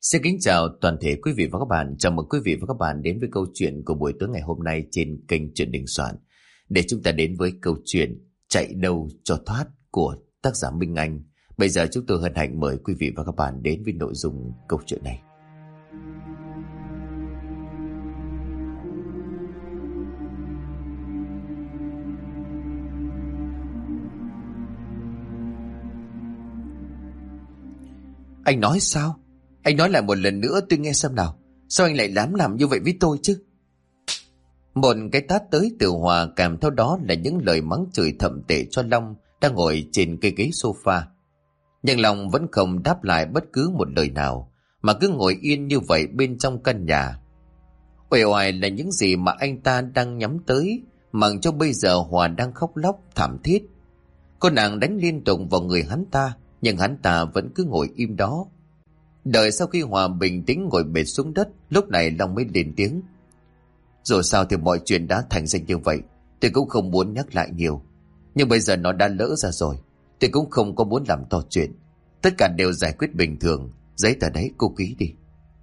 Xin kính chào toàn thể quý vị và các bạn. Chào mừng quý vị và các bạn đến với câu chuyện của buổi tối ngày hôm nay trên kênh Truyện Đình Soạn. Để chúng ta đến với câu chuyện Chạy đâu cho thoát của tác giả Minh Anh. Bây giờ chúng tôi hân hạnh mời quý vị và các bạn đến với nội dung câu chuyện này. Anh nói sao? Anh nói lại một lần nữa tôi nghe xem nào. Sao anh lại dám làm như vậy với tôi chứ? Một cái tát tới từ Hòa, kèm theo đó là những lời mắng chửi thậm tệ cho Long đang ngồi trên cái ghế sofa. Nhưng Long vẫn không đáp lại bất cứ một lời nào, mà cứ ngồi yên như vậy bên trong căn nhà. Uể oải là những gì mà anh ta đang nhắm tới, mặc cho bây giờ Hòa đang khóc lóc thảm thiết. Cô nàng đánh liên tục vào người hắn ta, nhưng hắn ta vẫn cứ ngồi im đó. Đợi sau khi Hòa bình tĩnh ngồi bệt xuống đất, lúc này Long mới lên tiếng. Dù sao thì mọi chuyện đã thành ra như vậy, tôi cũng không muốn nhắc lại nhiều. Nhưng bây giờ nó đã lỡ ra rồi, tôi cũng không có muốn làm to chuyện. Tất cả đều giải quyết bình thường, giấy tờ đấy cô ký đi.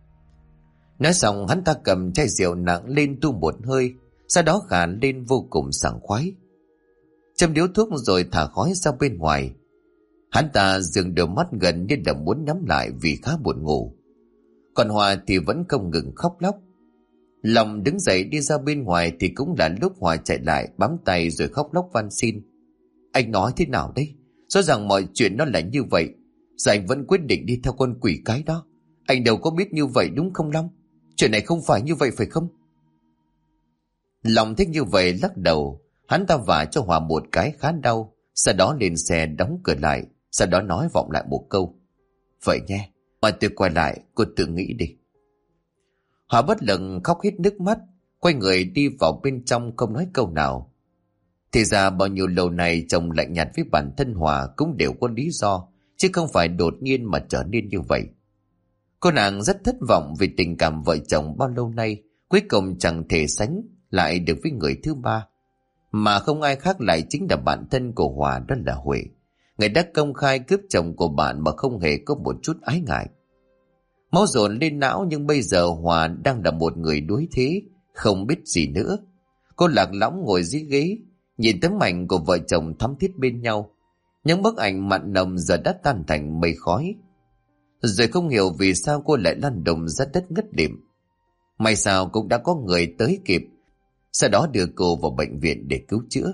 Nói xong hắn ta cầm chai rượu nặng lên tu một hơi, sau đó khà lên vô cùng sảng khoái. Châm điếu thuốc rồi thả khói ra bên ngoài. Hắn ta dường đôi mắt gần như là muốn nhắm lại vì khá buồn ngủ. Còn Hòa thì vẫn không ngừng khóc lóc. Long đứng dậy đi ra bên ngoài thì cũng là lúc Hòa chạy lại bám tay rồi khóc lóc van xin. Anh nói thế nào đấy? Rõ ràng mọi chuyện nó là như vậy, giờ anh vẫn quyết định đi theo con quỷ cái đó. Anh đâu có biết như vậy đúng không Long? Chuyện này không phải như vậy phải không? Long thích như vậy lắc đầu. Hắn ta vả cho Hòa một cái khá đau, sau đó lên xe đóng cửa lại, sau đó nói vọng lại một câu. Vậy nhé, mà tôi quay lại, cô tự nghĩ đi. Hòa bất lực khóc hết nước mắt, quay người đi vào bên trong không nói câu nào. Thì ra bao nhiêu lâu nay chồng lạnh nhạt với bản thân Hòa cũng đều có lý do, chứ không phải đột nhiên mà trở nên như vậy. Cô nàng rất thất vọng vì tình cảm vợ chồng bao lâu nay cuối cùng chẳng thể sánh lại được với người thứ ba. Mà không ai khác lại chính là bạn thân của Hòa, đó là Huệ. Người đã công khai cướp chồng của bạn mà không hề có một chút ái ngại. Máu dồn lên não, nhưng bây giờ Hòa đang là một người đuối thế, không biết gì nữa. Cô lạc lõng ngồi dưới ghế, nhìn tấm ảnh của vợ chồng thắm thiết bên nhau. Những bức ảnh mặn nồng giờ đã tan thành mây khói. Rồi không hiểu vì sao cô lại lăn đùng ra đất ngất lịm. May sao cũng đã có người tới kịp, sau đó đưa cô vào bệnh viện để cứu chữa.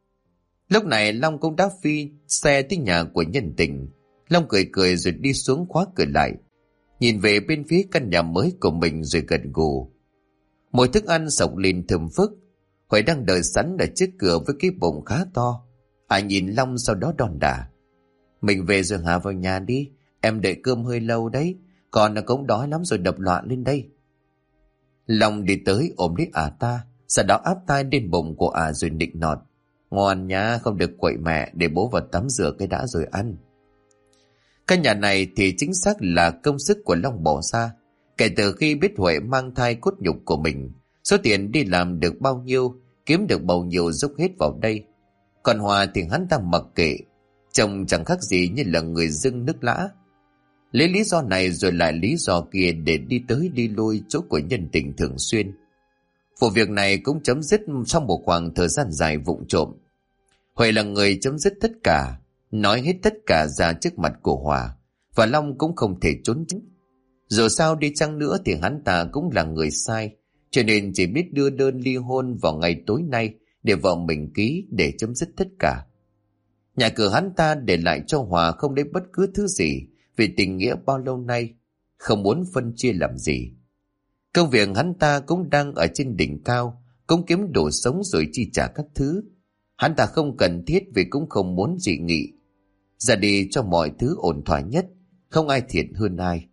Lúc này Long cũng đã phi xe tới nhà của nhân tình. Long cười cười rồi đi xuống khóa cửa lại, nhìn về bên phía căn nhà mới của mình rồi gật gù. Mùi thức ăn sộc lên thơm phức. Huệ đang đợi sẵn ở trước cửa với cái bụng khá to. Nhìn Long sau đó đòn đả. Mình về rồi hả? Vào nhà đi, em đợi cơm hơi lâu đấy, còn cũng đói lắm rồi đập loạn lên đây. Long đi tới ôm lấy ta, sau đó áp tai lên bụng của rồi nịnh nọt. Ngoan nhá, không được quậy mẹ, để bố vào tắm rửa cái đã rồi ăn. Căn nhà này thì chính xác là công sức của Long bỏ ra. Kể từ khi biết Huệ mang thai cốt nhục của mình, số tiền đi làm được bao nhiêu, kiếm được bao nhiêu dốc hết vào đây. Còn Hòa thì hắn ta mặc kệ, chồng chẳng khác gì như là người dưng nước lã. Lấy lý do này rồi lại lý do kia để đi tới đi lui chỗ của nhân tình thường xuyên. Vụ việc này cũng chấm dứt sau một khoảng thời gian dài vụng trộm. Huệ là người chấm dứt tất cả, nói hết tất cả ra trước mặt của Hòa, và Long cũng không thể trốn tránh. Dù sao đi chăng nữa thì hắn ta cũng là người sai, cho nên chỉ biết đưa đơn ly hôn vào ngày tối nay để vợ mình ký để chấm dứt tất cả. Nhà cửa hắn ta để lại cho Hòa không lấy bất cứ thứ gì, vì tình nghĩa bao lâu nay không muốn phân chia làm gì. Công việc hắn ta cũng đang ở trên đỉnh cao, cũng kiếm đủ sống rồi chi trả các thứ. Hắn ta không cần thiết vì cũng không muốn dị nghị. Ra đi cho mọi thứ ổn thỏa nhất, không ai thiệt hơn ai.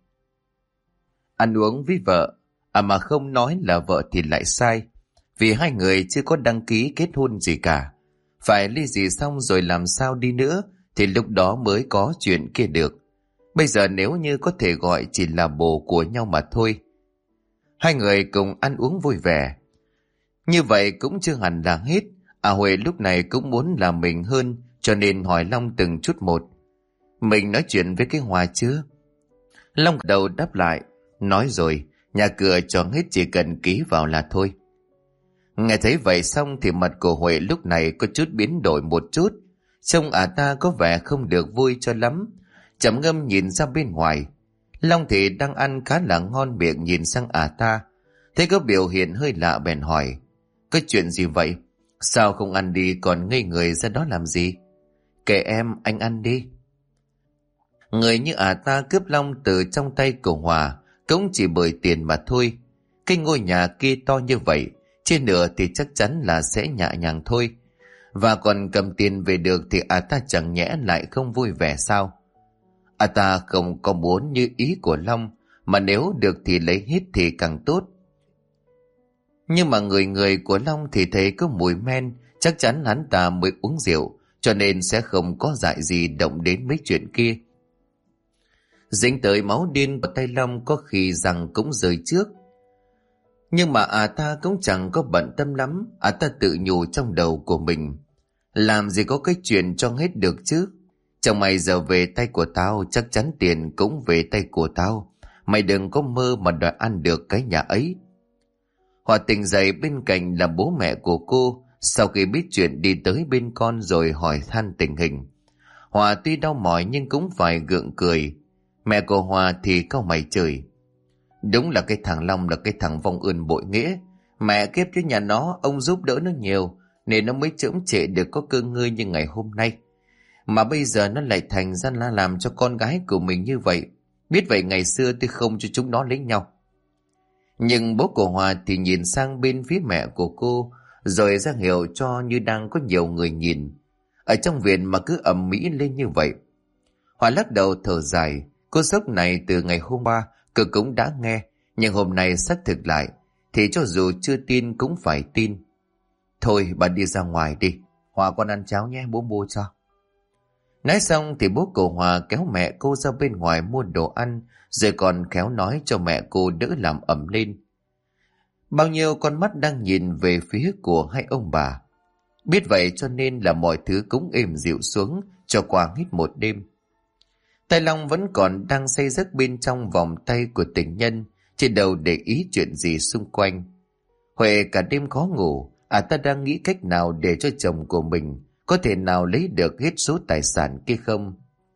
Ăn uống với vợ, mà không nói là vợ thì lại sai, vì hai người chưa có đăng ký kết hôn gì cả. Phải ly dị xong rồi làm sao đi nữa thì lúc đó mới có chuyện kia được. Bây giờ nếu như có thể gọi chỉ là bồ của nhau mà thôi. Hai người cùng ăn uống vui vẻ. Như vậy cũng chưa hẳn là hết. Huệ lúc này cũng muốn làm mình hơn, cho nên hỏi Long từng chút một. Mình nói chuyện với cái Hòa chưa? Long đầu đáp lại. Nói rồi, nhà cửa cho hết chỉ cần ký vào là thôi. Nghe thấy vậy xong thì mặt của Huệ lúc này có chút biến đổi một chút. Trông ta có vẻ không được vui cho lắm. Trầm ngâm nhìn ra bên ngoài. Long thì đang ăn khá là ngon miệng nhìn sang ta. Thấy có biểu hiện hơi lạ bèn hỏi. Có chuyện gì vậy? Sao không ăn đi còn ngây người ra đó làm gì? Kệ em, anh ăn đi. Người như ta cướp Long từ trong tay của Hòa cũng chỉ bởi tiền mà thôi. Cái ngôi nhà kia to như vậy, trên nửa thì chắc chắn là sẽ nhẹ nhàng thôi. Và còn cầm tiền về được thì ta chẳng nhẽ lại không vui vẻ sao? Ta không có muốn như ý của Long, mà nếu được thì lấy hết thì càng tốt. Nhưng mà người của Long thì thấy có mùi men, chắc chắn hắn ta mới uống rượu, cho nên sẽ không có dại gì động đến mấy chuyện kia. Dính tới máu điên của tay Long có khi rằng cũng rời trước. Nhưng mà ta cũng chẳng có bận tâm lắm. Ta tự nhủ trong đầu của mình, làm gì có cái chuyện cho hết được chứ. Chẳng mày giờ về tay của tao, chắc chắn tiền cũng về tay của tao. Mày đừng có mơ mà đòi ăn được cái nhà ấy. Hòa tỉnh dậy bên cạnh là bố mẹ của cô. Sau khi biết chuyện đi tới bên con rồi hỏi han tình hình. Hòa tuy đau mỏi nhưng cũng phải gượng cười. Mẹ của Hòa thì cau mày chửi. Đúng là cái thằng Long là cái thằng vong ơn bội nghĩa. Mẹ kiếp chứ nhà nó, ông giúp đỡ nó nhiều nên nó mới chững trệ được có cơ ngơi như ngày hôm nay. Mà bây giờ nó lại thành ra là làm cho con gái của mình như vậy. Biết vậy ngày xưa tôi không cho chúng nó lấy nhau. Nhưng bố của Hòa thì nhìn sang bên phía mẹ của cô, rồi ra hiệu cho như đang có nhiều người nhìn. Ở trong viện mà cứ ầm ĩ lên như vậy. Hòa lắc đầu thở dài. Cô sốc này từ ngày hôm qua cô cũng đã nghe, nhưng hôm nay xác thực lại thì cho dù chưa tin cũng phải tin. Thôi bà đi ra ngoài đi, Hòa con ăn cháo nhé, bố mua cho. Nói xong thì bố của Hòa kéo mẹ cô ra bên ngoài mua đồ ăn, rồi còn khéo nói cho mẹ cô đỡ làm ẩm lên. Bao nhiêu con mắt đang nhìn về phía của hai ông bà. Biết vậy cho nên là mọi thứ cũng êm dịu xuống cho qua hết một đêm. Tay Long vẫn còn đang say giấc bên trong vòng tay của tình nhân, trên đầu để ý chuyện gì xung quanh. Huệ cả đêm khó ngủ, ta đang nghĩ cách nào để cho chồng của mình có thể nào lấy được hết số tài sản kia không.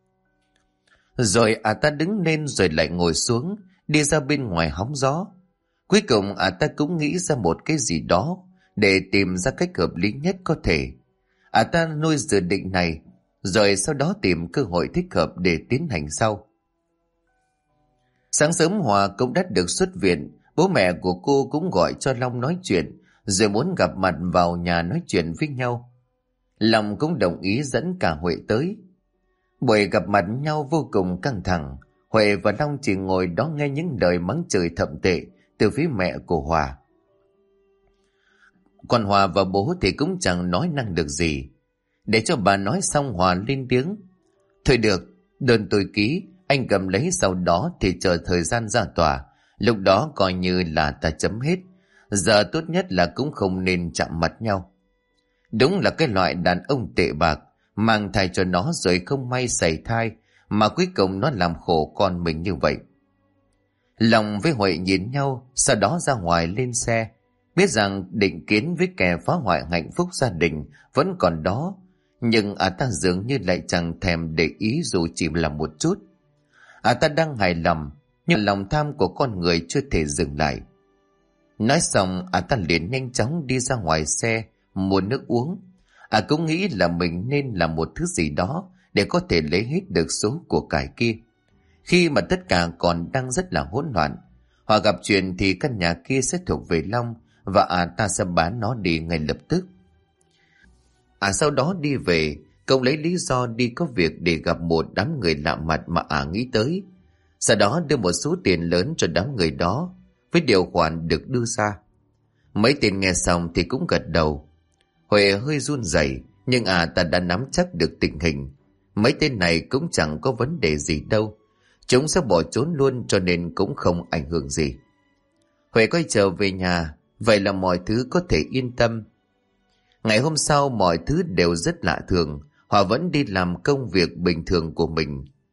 Rồi ta đứng lên rồi lại ngồi xuống, đi ra bên ngoài hóng gió. Cuối cùng ta cũng nghĩ ra một cái gì đó để tìm ra cách hợp lý nhất có thể. Ta nuôi dự định này, rồi sau đó tìm cơ hội thích hợp để tiến hành sau. Sáng sớm Hòa cũng đã được xuất viện, bố mẹ của cô cũng gọi cho Long nói chuyện, rồi muốn gặp mặt vào nhà nói chuyện với nhau. Long cũng đồng ý dẫn cả Huệ tới. Buổi gặp mặt nhau vô cùng căng thẳng, Huệ và Long chỉ ngồi đó nghe những lời mắng chửi thậm tệ từ phía mẹ của Hòa. Còn Hòa và bố thì cũng chẳng nói năng được gì. Để cho bà nói xong Hòa lên tiếng. Thôi được, đơn tôi ký, anh cầm lấy sau đó thì chờ thời gian ra tòa. Lúc đó coi như là ta chấm hết. Giờ tốt nhất là cũng không nên chạm mặt nhau. Đúng là cái loại đàn ông tệ bạc, mang thai cho nó rồi không may sảy thai, mà cuối cùng nó làm khổ con mình như vậy. Long với Huệ nhìn nhau, sau đó ra ngoài lên xe. Biết rằng định kiến với kẻ phá hoại hạnh phúc gia đình vẫn còn đó, nhưng ta dường như lại chẳng thèm để ý dù chỉ là một chút. Ta đang hài lòng, nhưng lòng tham của con người chưa thể dừng lại. Nói xong ta liền nhanh chóng đi ra ngoài xe mua nước uống. Cũng nghĩ là mình nên làm một thứ gì đó để có thể lấy hết được số của cải kia. Khi mà tất cả còn đang rất là hỗn loạn, họ gặp chuyện thì căn nhà kia sẽ thuộc về Long, và ta sẽ bán nó đi ngay lập tức. Sau đó đi về, cậu lấy lý do đi có việc để gặp một đám người lạ mặt mà nghĩ tới. Sau đó đưa một số tiền lớn cho đám người đó, với điều khoản được đưa ra. Mấy tên nghe xong thì cũng gật đầu. Huệ hơi run rẩy, nhưng ta đã nắm chắc được tình hình. Mấy tên này cũng chẳng có vấn đề gì đâu. Chúng sẽ bỏ trốn luôn, cho nên cũng không ảnh hưởng gì. Huệ quay trở về nhà, vậy là mọi thứ có thể yên tâm. Ngày hôm sau mọi thứ đều rất lạ thường. Họ vẫn đi làm công việc bình thường của mình.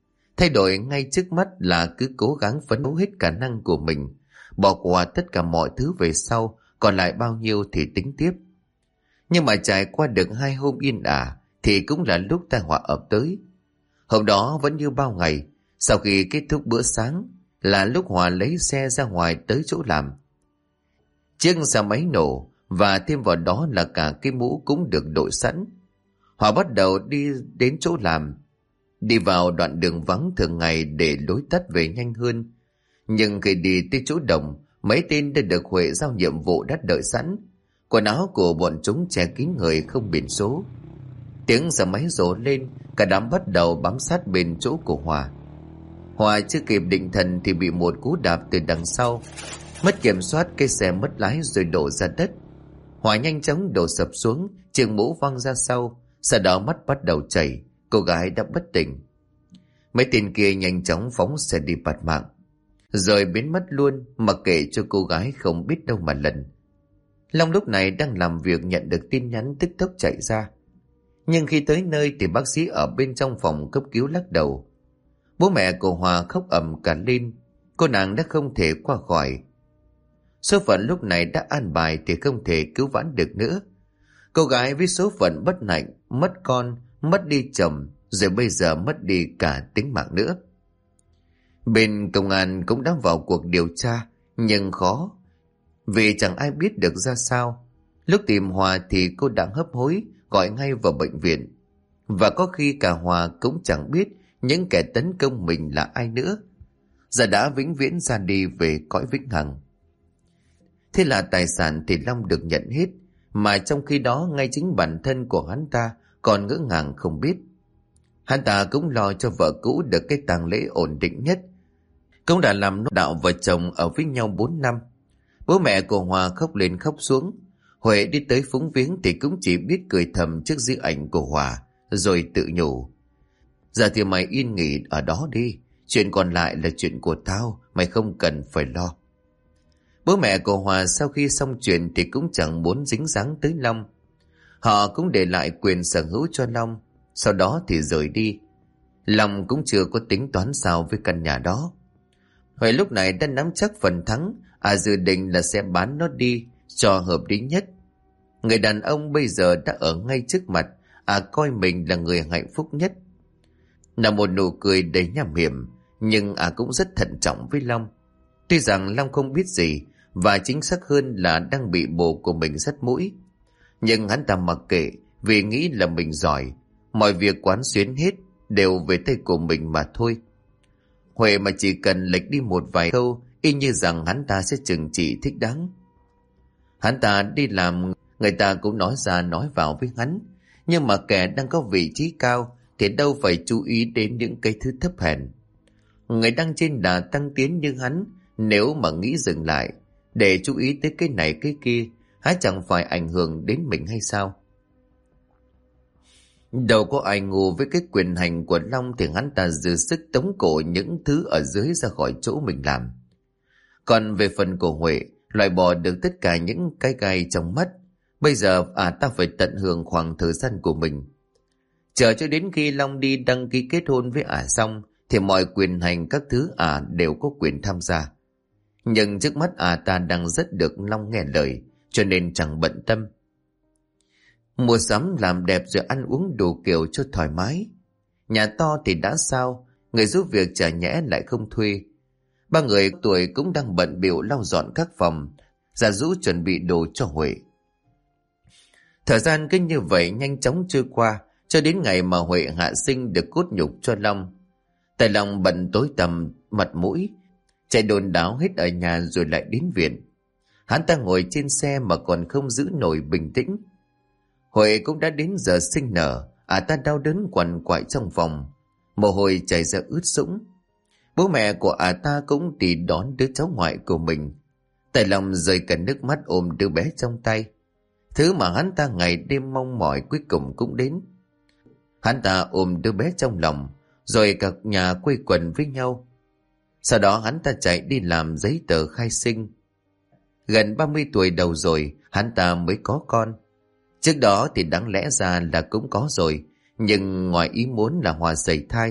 Thay đổi ngay trước mắt là cứ cố gắng phấn đấu hết khả năng của mình, bỏ qua tất cả mọi thứ về sau, còn lại bao nhiêu thì tính tiếp. Nhưng mà trải qua được 2 hôm yên ả thì cũng là lúc tai họa ập tới. Hôm đó vẫn như bao ngày, sau khi kết thúc bữa sáng là lúc Hòa lấy xe ra ngoài tới chỗ làm. Chiếc xe máy nổ và thêm vào đó là cả cái mũ cũng được đội sẵn. Hòa bắt đầu đi đến chỗ làm, đi vào đoạn đường vắng thường ngày để lối tắt về nhanh hơn. Nhưng khi đi tới chỗ đồng, mấy tên đã được Huệ giao nhiệm vụ đã đợi sẵn. Quần áo của bọn chúng che kín người không biển số. Tiếng xe máy rồ lên, cả đám bắt đầu bám sát bên chỗ của Hòa. Hòa chưa kịp định thần thì bị một cú đạp từ đằng sau. Mất kiểm soát, cái xe mất lái rồi đổ ra đất. Hòa nhanh chóng đổ sập xuống, chiếc mũ văng ra sau. Sau đó mắt bắt đầu chảy, cô gái đã bất tỉnh. Mấy tên kia nhanh chóng phóng xe đi bạt mạng, rồi biến mất luôn, mặc kệ cho cô gái không biết đâu mà lần. Long lúc này đang làm việc nhận được tin nhắn tức tốc chạy ra. Nhưng khi tới nơi thì bác sĩ ở bên trong phòng cấp cứu lắc đầu. Bố mẹ của Hòa khóc ầm cả lên, cô nàng đã không thể qua khỏi. Số phận lúc này đã an bài thì không thể cứu vãn được nữa. Cô gái với số phận bất hạnh, mất con, mất đi chồng, rồi bây giờ mất đi cả tính mạng nữa. Bên công an cũng đã vào cuộc điều tra, nhưng khó, vì chẳng ai biết được ra sao. Lúc tìm Hòa thì cô đã hấp hối gọi ngay vào bệnh viện. Và có khi cả Hòa cũng chẳng biết những kẻ tấn công mình là ai nữa. Giờ đã vĩnh viễn ra đi về cõi vĩnh hằng. Thế là tài sản thì Long được nhận hết, mà trong khi đó ngay chính bản thân của hắn ta còn ngỡ ngàng không biết. Hắn ta cũng lo cho vợ cũ được cái tang lễ ổn định nhất, cũng đã làm nốt đạo vợ chồng ở với nhau 4 năm. Bố mẹ của Hòa khóc lên khóc xuống. Huệ đi tới phúng viếng thì cũng chỉ biết cười thầm trước di ảnh của Hòa, rồi tự nhủ: giờ thì mày yên nghỉ ở đó đi, chuyện còn lại là chuyện của tao, mày không cần phải lo. Bố mẹ của Hòa sau khi xong chuyện thì cũng chẳng muốn dính dáng tới Long. Họ cũng để lại quyền sở hữu cho Long, sau đó thì rời đi. Long cũng chưa có tính toán sao với căn nhà đó. Huệ lúc này đã nắm chắc phần thắng, dự định là sẽ bán nó đi cho hợp lý nhất. Người đàn ông bây giờ đã ở ngay trước mặt, coi mình là người hạnh phúc nhất. Là một nụ cười đầy nham hiểm, nhưng cũng rất thận trọng với Long. Tuy rằng Long không biết gì, và chính xác hơn là đang bị bồ của mình dắt mũi, nhưng hắn ta mặc kệ, vì nghĩ là mình giỏi, mọi việc quán xuyến hết đều về tay của mình mà thôi. Huệ mà chỉ cần lệch đi một vài câu, y như rằng hắn ta sẽ trừng trị thích đáng. Hắn ta đi làm, người ta cũng nói ra nói vào với hắn, nhưng mà kẻ đang có vị trí cao thì đâu phải chú ý đến những cái thứ thấp hèn. Người đang trên đà tăng tiến như hắn, nếu mà nghĩ dừng lại để chú ý tới cái này cái kia, há chẳng phải ảnh hưởng đến mình hay sao? Đâu có ai ngu với cái quyền hành của Long thì hắn ta dư sức tống cổ những thứ ở dưới ra khỏi chỗ mình làm. Còn về phần của Huệ, loại bỏ được tất cả những cái gai trong mắt. Bây giờ ta phải tận hưởng khoảng thời gian của mình. Chờ cho đến khi Long đi đăng ký kết hôn với xong thì mọi quyền hành các thứ đều có quyền tham gia. Nhưng trước mắt ta đang rất được Long nghe lời, cho nên chẳng bận tâm. Mua sắm làm đẹp rồi ăn uống đủ kiểu cho thoải mái. Nhà to thì đã sao, người giúp việc chả nhẽ lại không thuê. Ba người tuổi cũng đang bận bịu lau dọn các phòng, già giũ chuẩn bị đồ cho Huệ. Thời gian cứ như vậy nhanh chóng trôi qua, cho đến ngày mà Huệ hạ sinh được cốt nhục cho Long. Tại Long bận tối tăm mặt mũi, chạy đồn đáo hết ở nhà rồi lại đến viện. Hắn ta ngồi trên xe mà còn không giữ nổi bình tĩnh. Huệ cũng đã đến giờ sinh nở, ta đau đớn quằn quại trong phòng, mồ hôi chảy ra ướt sũng. Bố mẹ của ta cũng đi đón đứa cháu ngoại của mình. Tại Long rơi cả nước mắt ôm đứa bé trong tay. Thứ mà hắn ta ngày đêm mong mỏi cuối cùng cũng đến. Hắn ta ôm đứa bé trong lòng, rồi cả nhà quây quần với nhau. Sau đó hắn ta chạy đi làm giấy tờ khai sinh. Gần 30 tuổi đầu rồi, hắn ta mới có con. Trước đó thì đáng lẽ ra là cũng có rồi, nhưng ngoài ý muốn là Hòa sẩy thai,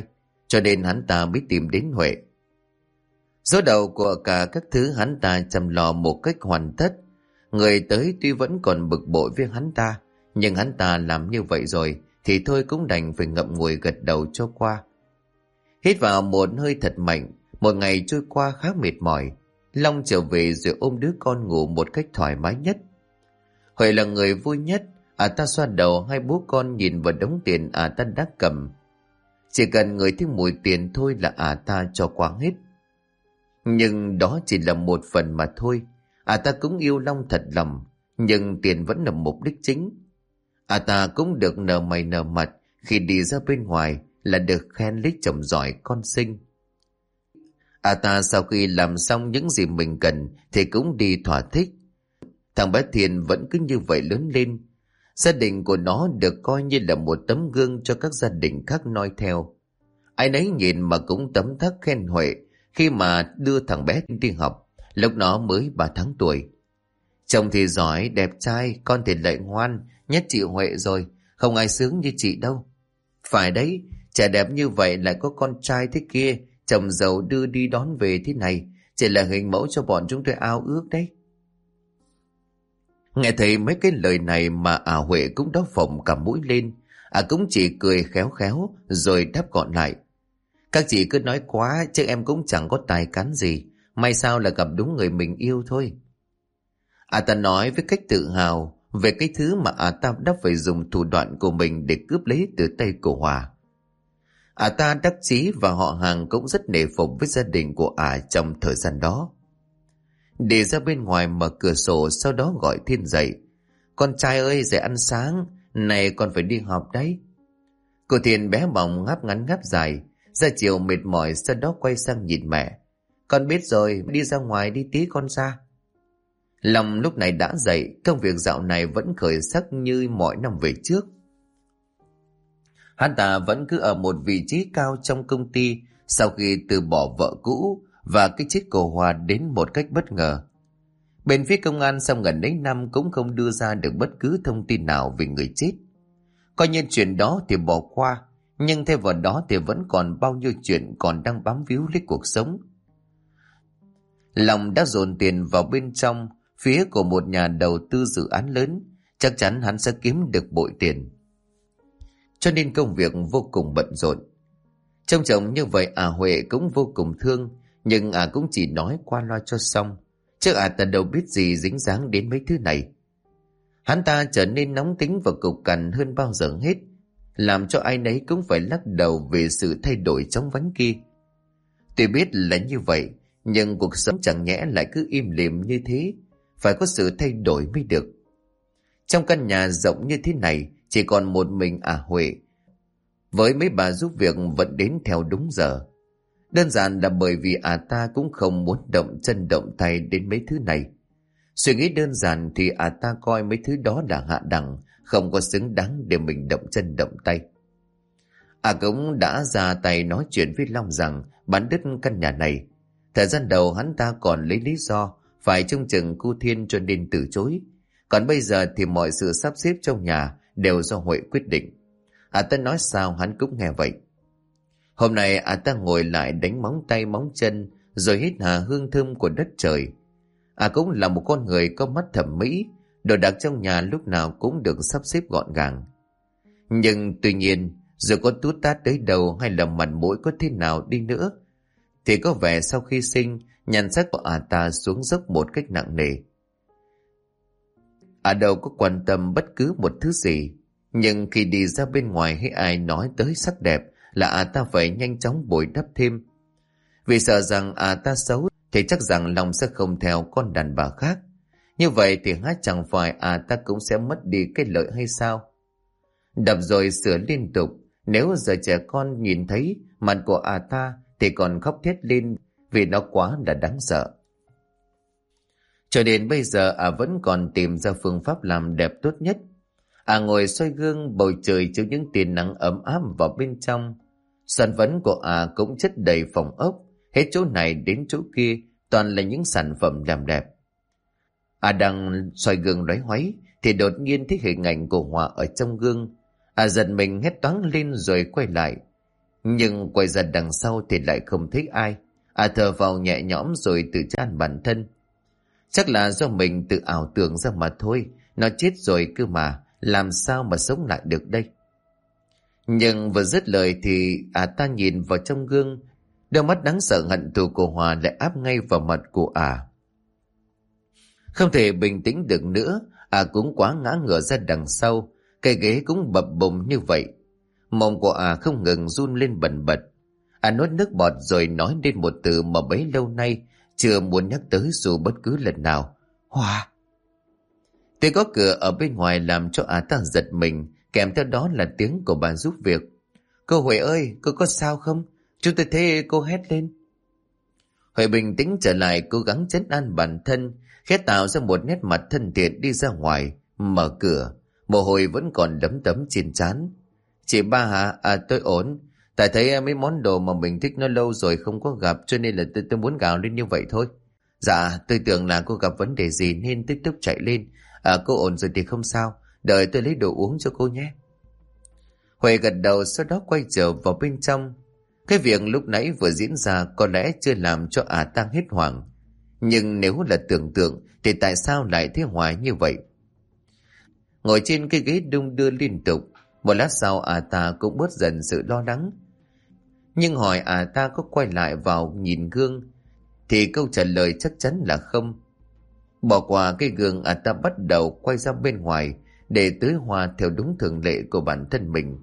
cho nên hắn ta mới tìm đến Huệ. Số đầu của cả các thứ hắn ta chăm lo một cách hoàn tất. Người tới tuy vẫn còn bực bội với hắn ta, nhưng hắn ta làm như vậy rồi thì thôi cũng đành phải ngậm ngùi gật đầu cho qua. Hít vào một hơi thật mạnh, một ngày trôi qua khá mệt mỏi. Long trở về rồi ôm đứa con ngủ một cách thoải mái nhất. Huệ là người vui nhất, ta xoa đầu hai bố con nhìn vào đống tiền ta đã cầm. Chỉ cần ngửi thấy mùi tiền thôi là ta cho qua hết. Nhưng đó chỉ là một phần mà thôi. Ta cũng yêu Long thật lòng, nhưng tiền vẫn là mục đích chính. Ta cũng được nở mày nở mặt khi đi ra bên ngoài là được khen lấy chồng giỏi con xinh. Ta sau khi làm xong những gì mình cần thì cũng đi thỏa thích. Thằng bé Thiên vẫn cứ như vậy lớn lên. Gia đình của nó được coi như là một tấm gương cho các gia đình khác noi theo. Ai nấy nhìn mà cũng tấm tắc khen Huệ khi mà đưa thằng bé đi học, lúc nó mới 3 tháng tuổi. Chồng thì giỏi, đẹp trai, con thì lại ngoan, nhất chị Huệ rồi, không ai sướng như chị đâu. Phải đấy, trẻ đẹp như vậy lại có con trai thế kia, chồng giàu đưa đi đón về thế này, chỉ là hình mẫu cho bọn chúng tôi ao ước đấy. Nghe thấy mấy cái lời này mà Huệ cũng đau phồng cả mũi lên. Cũng chỉ cười khéo khéo rồi đáp gọn lại: các chị cứ nói quá, chứ em cũng chẳng có tài cán gì, may sao là gặp đúng người mình yêu thôi. Ta nói với cách tự hào về cái thứ mà ta đã phải dùng thủ đoạn của mình để cướp lấy từ tay của Hòa. Ta đắc chí và họ hàng cũng rất nể phục với gia đình của trong thời gian đó. Đi ra bên ngoài mở cửa sổ, sau đó gọi Thiên dậy: con trai ơi, dậy ăn sáng, này con phải đi học đấy. Cô Thiên bé bỏng ngáp ngắn ngáp dài, ra chiều mệt mỏi, sau đó quay sang nhìn mẹ: con biết rồi, đi ra ngoài đi tí con ra. Long lúc này đã dậy, công việc dạo này vẫn khởi sắc như mọi năm về trước. Hắn ta vẫn cứ ở một vị trí cao trong công ty sau khi từ bỏ vợ cũ và cái chết của Hòa đến một cách bất ngờ. Bên phía công an sau gần ấy năm cũng không đưa ra được bất cứ thông tin nào về người chết. Coi như chuyện đó thì bỏ qua, nhưng thêm vào đó thì vẫn còn bao nhiêu chuyện còn đang bám víu lấy cuộc sống. Long đã dồn tiền vào bên trong phía của một nhà đầu tư dự án lớn, chắc chắn hắn sẽ kiếm được bội tiền. Cho nên công việc vô cùng bận rộn. Trông chồng như vậy Huệ cũng vô cùng thương, nhưng cũng chỉ nói qua loa cho xong, chứ ta đâu biết gì dính dáng đến mấy thứ này. Hắn ta trở nên nóng tính và cục cằn hơn bao giờ hết, làm cho ai nấy cũng phải lắc đầu về sự thay đổi chóng vánh kia. Tuy biết là như vậy, nhưng cuộc sống chẳng nhẽ lại cứ im lìm như thế, phải có sự thay đổi mới được. Trong căn nhà rộng như thế này, chỉ còn một mình Huệ, với mấy bà giúp việc vẫn đến theo đúng giờ. Đơn giản là bởi vì ta cũng không muốn động chân động tay đến mấy thứ này. Suy nghĩ đơn giản thì ta coi mấy thứ đó là hạ đẳng, không có xứng đáng để mình động chân động tay. Cũng đã ra tay nói chuyện với Long rằng bán đứt căn nhà này. Thời gian đầu hắn ta còn lấy lý do phải trông chừng cô Thiên cho nên từ chối. Còn bây giờ thì mọi sự sắp xếp trong nhà đều do Huệ quyết định. Ta nói sao hắn cũng nghe vậy. Hôm nay ta ngồi lại đánh móng tay móng chân, rồi hít hà hương thơm của đất trời. Cũng là một con người có mắt thẩm mỹ, đồ đạc trong nhà lúc nào cũng được sắp xếp gọn gàng. Nhưng tuy nhiên, dù có tút tát tới đầu hay là mặt mũi có thế nào đi nữa, thì có vẻ sau khi sinh, nhan sắc của ta xuống dốc một cách nặng nề. Đâu có quan tâm bất cứ một thứ gì, nhưng khi đi ra bên ngoài hay ai nói tới sắc đẹp là ta phải nhanh chóng bồi đắp thêm. Vì sợ rằng ta xấu thì chắc rằng Long sẽ không theo con đàn bà khác. Như vậy thì chẳng phải ta cũng sẽ mất đi cái lợi hay sao? Đập rồi sửa liên tục. Nếu giờ trẻ con nhìn thấy mặt của ta thì còn khóc thét lên vì nó quá là đáng sợ. Cho đến bây giờ vẫn còn tìm ra phương pháp làm đẹp tốt nhất. Ngồi soi gương, bầu trời chiếu những tia nắng ấm áp vào bên trong. Sản vấn của cũng chất đầy phòng ốc, hết chỗ này đến chỗ kia toàn là những sản phẩm làm đẹp. Đang soi gương loáy hoáy thì đột nhiên thấy hình ảnh của Hòa ở trong gương. Giật mình hét toáng lên rồi quay lại. Nhưng quay ra đằng sau thì lại không thấy ai. Thở vào nhẹ nhõm rồi tự trán bản thân. Chắc là do mình tự ảo tưởng ra mà thôi. Nó chết rồi cơ mà, làm sao mà sống lại được đây. Nhưng vừa dứt lời thì ta nhìn vào trong gương. Đôi mắt đáng sợ hận thù của Hòa lại áp ngay vào mặt của Không thể bình tĩnh được nữa. Cũng quá ngã ngửa ra đằng sau. Cái ghế cũng bập bùng như vậy. Mồm của không ngừng run lên bần bật. Nuốt nước bọt rồi nói lên một từ mà bấy lâu nay chưa muốn nhắc tới dù bất cứ lần nào. Hòa. Tiếng có cửa ở bên ngoài làm cho ta giật mình, kèm theo đó là tiếng của bà giúp việc. Cô Huệ ơi, cô có sao không? Chúng tôi thấy cô hét lên. Huệ bình tĩnh trở lại, cố gắng trấn an bản thân, khẽ tạo ra một nét mặt thân thiện đi ra ngoài, mở cửa. Mồ hôi vẫn còn đấm tấm trên trán. Chị ba hả? Tôi ổn. Tại thấy mấy món đồ mà mình thích nó lâu rồi không có gặp, cho nên là tôi muốn gào lên như vậy thôi. Dạ, tôi tưởng là cô gặp vấn đề gì nên tức tốc chạy lên. Cô ổn rồi thì không sao, đợi tôi lấy đồ uống cho cô nhé. Huệ gật đầu, sau đó quay trở vào bên trong. Cái việc lúc nãy vừa diễn ra có lẽ chưa làm cho Tăng hết hoảng. Nhưng nếu là tưởng tượng thì tại sao lại thế hoài như vậy? Ngồi trên cái ghế đung đưa liên tục, một lát sau ta cũng bớt dần sự lo lắng. Nhưng hỏi ta có quay lại vào nhìn gương thì câu trả lời chắc chắn là không. Bỏ qua cái gương, ta bắt đầu quay ra bên ngoài để tưới hoa theo đúng thường lệ của bản thân mình,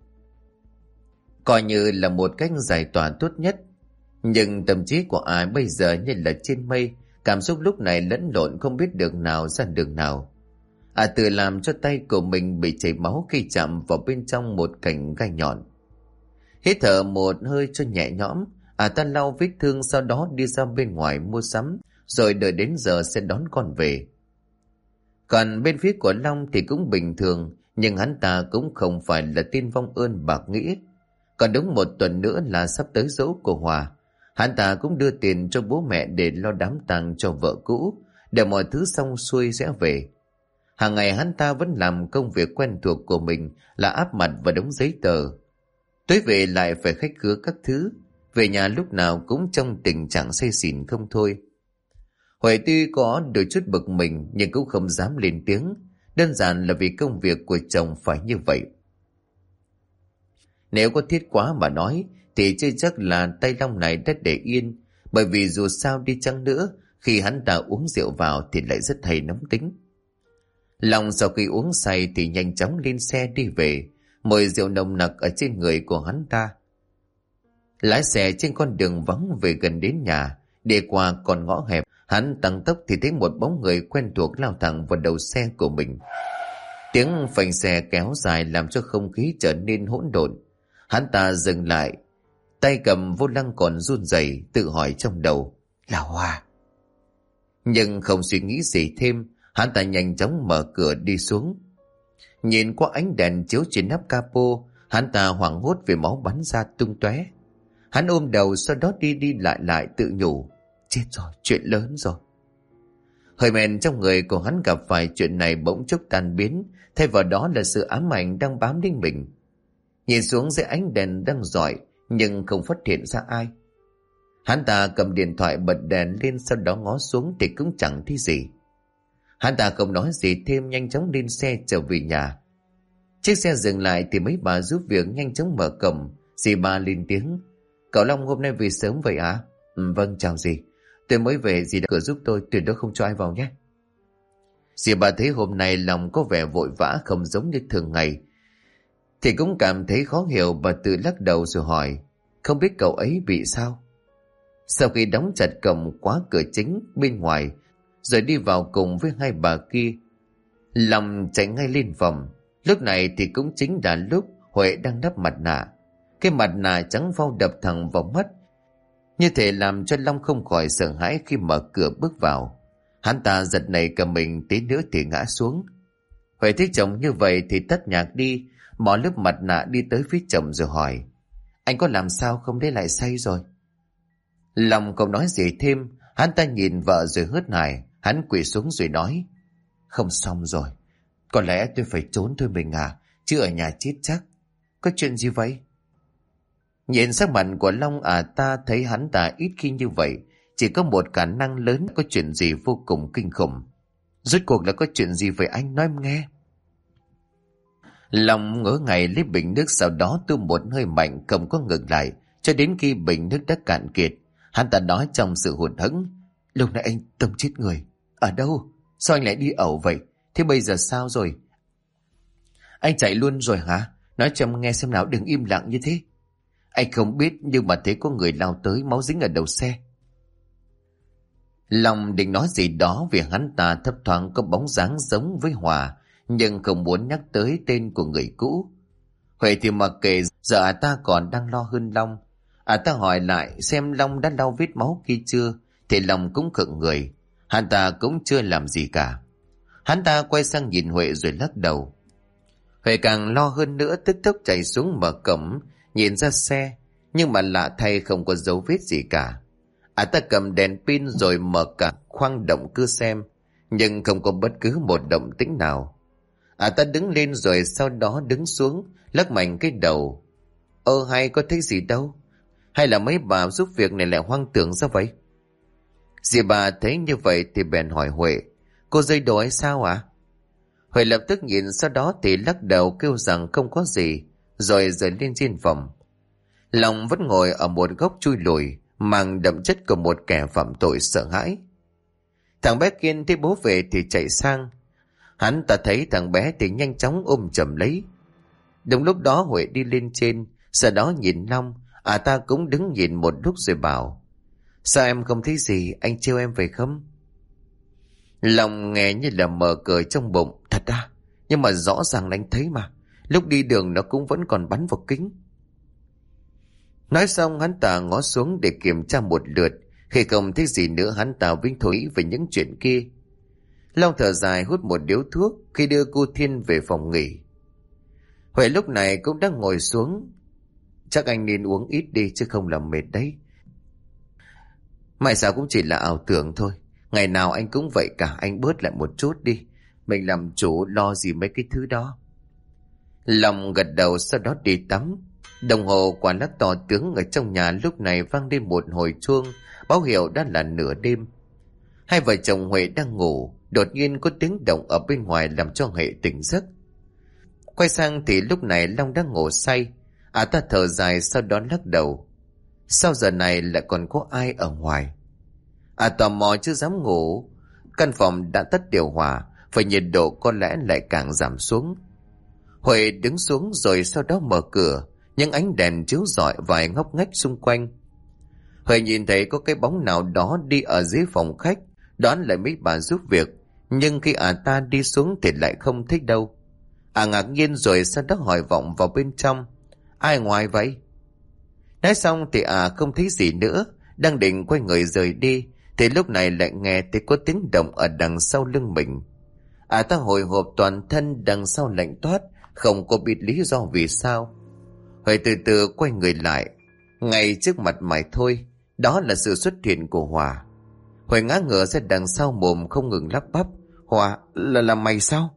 coi như là một cách giải tỏa tốt nhất. Nhưng tâm trí của bây giờ như là trên mây, cảm xúc lúc này lẫn lộn không biết đường nào ra đường nào. Tự làm cho tay của mình bị chảy máu khi chạm vào bên trong một cành gai nhọn. Hít thở một hơi cho nhẹ nhõm, ta lau vết thương, sau đó đi ra bên ngoài mua sắm, rồi đợi đến giờ sẽ đón con về. Còn bên phía của Long thì cũng bình thường, nhưng hắn ta cũng không phải là tin vong ơn bạc nghĩa. Còn đúng một tuần nữa là sắp tới giỗ của Hòa. Hắn ta cũng đưa tiền cho bố mẹ để lo đám tang cho vợ cũ, để mọi thứ xong xuôi sẽ về. Hàng ngày hắn ta vẫn làm công việc quen thuộc của mình là áp mặt và đóng giấy tờ. Tối về lại phải khách khứa các thứ, về nhà lúc nào cũng trong tình trạng say xỉn không thôi. Huệ tuy có đôi chút bực mình nhưng cũng không dám lên tiếng, đơn giản là vì công việc của chồng phải như vậy. Nếu có thiết quá mà nói thì chưa chắc là tay Long này đã để yên, bởi vì dù sao đi chăng nữa, khi hắn ta uống rượu vào thì lại rất hay nóng tính. Long sau khi uống say thì nhanh chóng lên xe đi về, mùi rượu nồng nặc ở trên người của hắn ta. Lái xe trên con đường vắng về gần đến nhà, đi qua con ngõ hẹp, hắn tăng tốc thì thấy một bóng người quen thuộc lao thẳng vào đầu xe của mình. Tiếng phanh xe kéo dài làm cho không khí trở nên hỗn độn. Hắn ta dừng lại, tay cầm vô lăng còn run rẩy, tự hỏi trong đầu là Hòa. Nhưng không suy nghĩ gì thêm, hắn ta nhanh chóng mở cửa đi xuống. Nhìn qua ánh đèn chiếu trên nắp capo, hắn ta hoảng hốt vì máu bắn ra tung tóe. Hắn ôm đầu, sau đó đi đi lại tự nhủ, chết rồi, chuyện lớn rồi. Hơi men trong người của hắn gặp phải chuyện này bỗng chốc tan biến, thay vào đó là sự ám ảnh đang bám đến mình. Nhìn xuống dưới ánh đèn đang rọi nhưng không phát hiện ra ai. Hắn ta cầm điện thoại bật đèn lên, sau đó ngó xuống thì cũng chẳng thấy gì. Hắn ta không nói gì thêm, nhanh chóng lên xe trở về nhà. Chiếc xe dừng lại thì mấy bà giúp việc nhanh chóng mở cổng. Dì ba lên tiếng, cậu Long hôm nay về sớm vậy à? Vâng, chào dì. Tôi mới về, dì đã cửa giúp tôi, tuyệt đối không cho ai vào nhé. Dì bà thấy hôm nay Long có vẻ vội vã không giống như thường ngày thì cũng cảm thấy khó hiểu, bà tự lắc đầu rồi hỏi, không biết cậu ấy bị sao? Sau khi đóng chặt cổng khóa cửa chính bên ngoài rồi đi vào cùng với hai bà kia, Long chạy ngay lên phòng. Lúc này thì cũng chính là lúc Huệ đang đắp mặt nạ. Cái mặt nạ trắng phau đập thẳng vào mắt, như thể làm cho Long không khỏi sợ hãi khi mở cửa bước vào. Hắn ta giật nảy cả mình, tí nữa thì ngã xuống. Huệ thấy chồng như vậy thì tắt nhạc đi, bỏ lớp mặt nạ đi tới phía chồng rồi hỏi, anh có làm sao không, để lại say rồi? Long không nói gì thêm, hắn ta nhìn vợ rồi hớt hải. Hắn quỳ xuống rồi nói, không xong rồi, có lẽ tôi phải trốn thôi mình à, chứ ở nhà chết chắc. Có chuyện gì vậy? Nhìn sắc mặt của Long, ta thấy hắn ta ít khi như vậy, chỉ có một khả năng lớn có chuyện gì vô cùng kinh khủng. Rốt cuộc là có chuyện gì vậy anh, nói em nghe. Long ngỡ ngày lấy bình nước, sau đó tu một hơi mạnh không có ngừng lại cho đến khi bình nước đã cạn kiệt. Hắn ta nói trong sự hụt hẫng: lúc nãy anh tâm chết người. Ở đâu? Sao anh lại đi ẩu vậy? Thế bây giờ sao rồi? Anh chạy luôn rồi hả? Nói cho em nghe xem nào, đừng im lặng như thế. Anh không biết, nhưng mà thấy có người lao tới, máu dính ở đầu xe. Long định nói gì đó vì hắn ta thấp thoáng có bóng dáng giống với Hòa, nhưng không muốn nhắc tới tên của người cũ. Huệ thì mặc kệ, giờ ta còn đang lo hơn Long. Ta hỏi lại xem Long đã lau vết máu kia chưa, thì Long cũng khựng người. Hắn ta cũng chưa làm gì cả. Hắn ta quay sang nhìn Huệ rồi lắc đầu. Huệ càng lo hơn nữa, tức tốc chạy xuống mở cổng, nhìn ra xe, nhưng mà lạ thay không có dấu vết gì cả. Ta cầm đèn pin rồi mở cả khoang động cơ xem, nhưng không có bất cứ một động tĩnh nào. Ta đứng lên rồi sau đó đứng xuống, lắc mạnh cái đầu. Hay có thấy gì đâu? Hay là mấy bà giúp việc này lại hoang tưởng ra vậy? Dì bà thấy như vậy thì bèn hỏi Huệ: cô rơi đồ hay sao ạ? Huệ lập tức nhìn, sau đó thì lắc đầu kêu rằng không có gì, rồi rời lên trên phòng. Long vẫn ngồi ở một góc chui lùi, mang đậm chất của một kẻ phạm tội sợ hãi. Thằng bé Kiên thấy bố về thì chạy sang. Hắn ta thấy thằng bé thì nhanh chóng ôm chầm lấy. Đúng lúc đó Huệ đi lên trên, sau đó nhìn Long. Ta cũng đứng nhìn một lúc rồi bảo: sao em không thấy gì, anh trêu em phải không? Long nghe như là mờ cười trong bụng. Thật à? Nhưng mà rõ ràng là anh thấy mà. Lúc đi đường nó cũng vẫn còn bắn vào kính. Nói xong hắn ta ngó xuống để kiểm tra một lượt. Khi không thấy gì nữa, hắn ta vinh thối về những chuyện kia. Long thở dài hút một điếu thuốc khi đưa cô Thiên về phòng nghỉ. Huệ lúc này cũng đang ngồi xuống. Chắc anh nên uống ít đi chứ không làm mệt đấy. Mai sao cũng chỉ là ảo tưởng thôi. Ngày nào anh cũng vậy cả, anh bớt lại một chút đi. Mình làm chủ, lo gì mấy cái thứ đó. Long gật đầu, sau đó đi tắm. Đồng hồ quả lắc to tướng ở trong nhà lúc này vang lên một hồi chuông, báo hiệu đã là nửa đêm. Hai vợ chồng Huệ đang ngủ, đột nhiên có tiếng động ở bên ngoài làm cho Huệ tỉnh giấc. Quay sang thì lúc này Long đang ngủ say. Ta thở dài, sau đó lắc đầu. Sao giờ này lại còn có ai ở ngoài? Tò mò chưa dám ngủ. Căn phòng đã tắt điều hòa, và nhiệt độ có lẽ lại càng giảm xuống. Huệ đứng xuống rồi sau đó mở cửa. Những ánh đèn chiếu rọi vài ngóc ngách xung quanh. Huệ nhìn thấy có cái bóng nào đó đi ở dưới phòng khách, đoán lại mấy bà giúp việc. Nhưng khi ta đi xuống thì lại không thấy đâu. Ngạc nhiên rồi sau đó hỏi vọng vào bên trong: ai ngoài vậy? Nói xong thì không thấy gì nữa. Đang định quay người rời đi thì lúc này lại nghe thấy có tiếng động ở đằng sau lưng mình. Ta hồi hộp toàn thân, đằng sau lạnh toát, không có biết lý do vì sao. Huệ từ từ quay người lại. Ngay trước mặt mày thôi, đó là sự xuất hiện của Hòa. Huệ ngã ngửa ra đằng sau, mồm không ngừng lắp bắp: Hòa, là mày sao?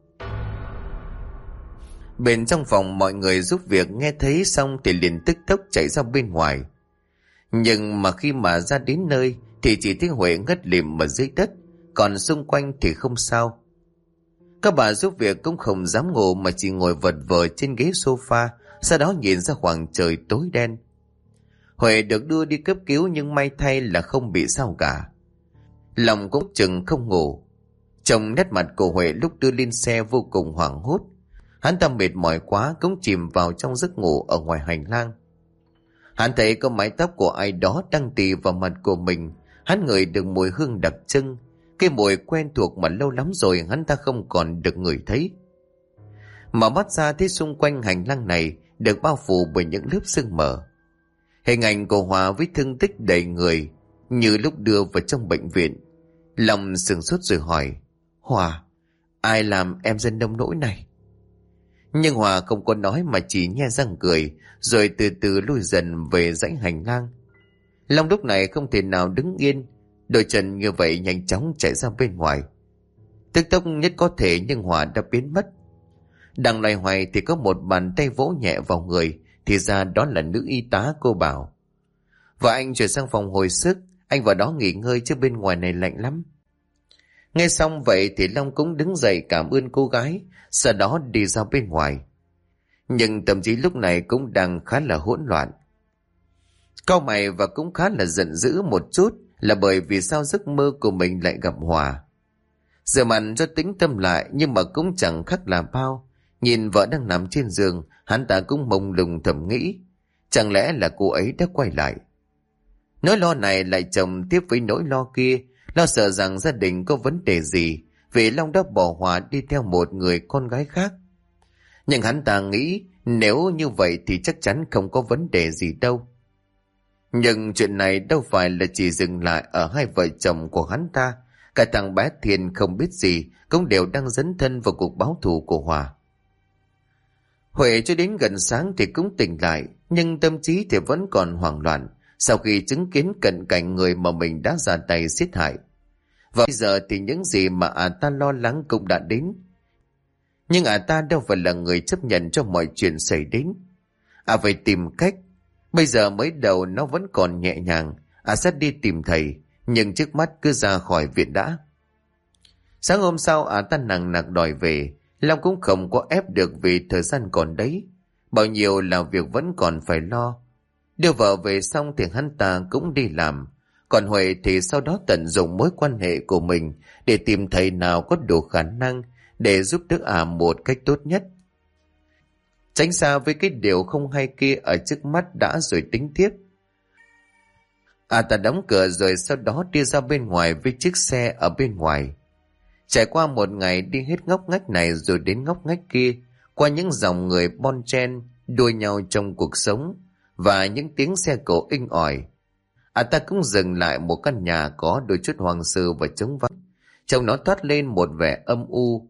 Bên trong phòng mọi người giúp việc nghe thấy xong thì liền tức tốc chạy ra bên ngoài. Nhưng mà khi mà ra đến nơi thì chỉ thấy Huệ ngất lịm ở dưới đất, còn xung quanh thì không sao. Các bà giúp việc cũng không dám ngủ mà chỉ ngồi vật vờ trên ghế sofa, sau đó nhìn ra khoảng trời tối đen. Huệ được đưa đi cấp cứu nhưng may thay là không bị sao cả. Lòng cũng chừng không ngủ. Trông nét mặt của Huệ lúc đưa lên xe vô cùng hoảng hốt. Hắn ta mệt mỏi quá cũng chìm vào trong giấc ngủ ở ngoài hành lang. Hắn thấy có mái tóc của ai đó đang tì vào mặt của mình. Hắn ngửi được mùi hương đặc trưng, cái mùi quen thuộc mà lâu lắm rồi hắn ta không còn được ngửi thấy. Mở mắt ra thấy xung quanh hành lang này được bao phủ bởi những lớp sương mờ. Hình ảnh của Hòa với thương tích đầy người như lúc đưa vào trong bệnh viện. Lòng sửng sốt rồi hỏi: Hòa, ai làm em dân nông nỗi này? Nhưng Hòa không có nói mà chỉ nhe răng cười, rồi từ từ lui dần về dãy hành lang. Long lúc này không thể nào đứng yên, đôi chân như vậy nhanh chóng chạy ra bên ngoài. Tức tốc nhất có thể nhưng Hòa đã biến mất. Đang loay hoay thì có một bàn tay vỗ nhẹ vào người, thì ra đó là nữ y tá cô bảo. Và anh chuyển sang phòng hồi sức, anh vào đó nghỉ ngơi chứ bên ngoài này lạnh lắm. Nghe xong vậy thì Long cũng đứng dậy cảm ơn cô gái, sau đó đi ra bên ngoài. Nhưng tâm trí lúc này cũng đang khá là hỗn loạn. Cau mày và cũng khá là giận dữ một chút là bởi vì sao giấc mơ của mình lại gặp Hòa. Giờ màn cho tĩnh tâm lại nhưng mà cũng chẳng khác là bao. Nhìn vợ đang nằm trên giường, hắn ta cũng mông lung thầm nghĩ, chẳng lẽ là cô ấy đã quay lại. Nỗi lo này lại chồng tiếp với nỗi lo kia, lo sợ rằng gia đình có vấn đề gì vì Long đã bỏ Hòa đi theo một người con gái khác. Nhưng hắn ta nghĩ nếu như vậy thì chắc chắn không có vấn đề gì đâu. Nhưng chuyện này đâu phải là chỉ dừng lại ở hai vợ chồng của hắn ta. Cả thằng bé Thiên không biết gì cũng đều đang dấn thân vào cuộc báo thù của Hòa. Huệ cho đến gần sáng thì cũng tỉnh lại, nhưng tâm trí thì vẫn còn hoảng loạn sau khi chứng kiến cận cảnh người mà mình đã ra tay giết hại. Và bây giờ thì những gì mà ta lo lắng cũng đã đến. Nhưng ta đâu phải là người chấp nhận cho mọi chuyện xảy đến. Phải tìm cách. Bây giờ mới đầu nó vẫn còn nhẹ nhàng. Sẽ đi tìm thầy, nhưng trước mắt cứ ra khỏi viện đã. Sáng hôm sau ta nặng nặc đòi về. Long cũng không có ép được vì thời gian còn đấy. Bao nhiêu là việc vẫn còn phải lo. Đưa vợ về xong thì hắn ta cũng đi làm. Còn Huệ thì sau đó tận dụng mối quan hệ của mình để tìm thầy nào có đủ khả năng để giúp đỡ một cách tốt nhất. Tránh xa với cái điều không hay kia ở trước mắt đã rồi tính tiếp. Ta đóng cửa rồi sau đó đi ra bên ngoài với chiếc xe ở bên ngoài. Trải qua một ngày đi hết ngóc ngách này rồi đến ngóc ngách kia, qua những dòng người bon chen đua nhau trong cuộc sống và những tiếng xe cộ inh ỏi. Ta cũng dừng lại một căn nhà có đôi chút hoang sơ và trống vắng. Trong nó toát lên một vẻ âm u.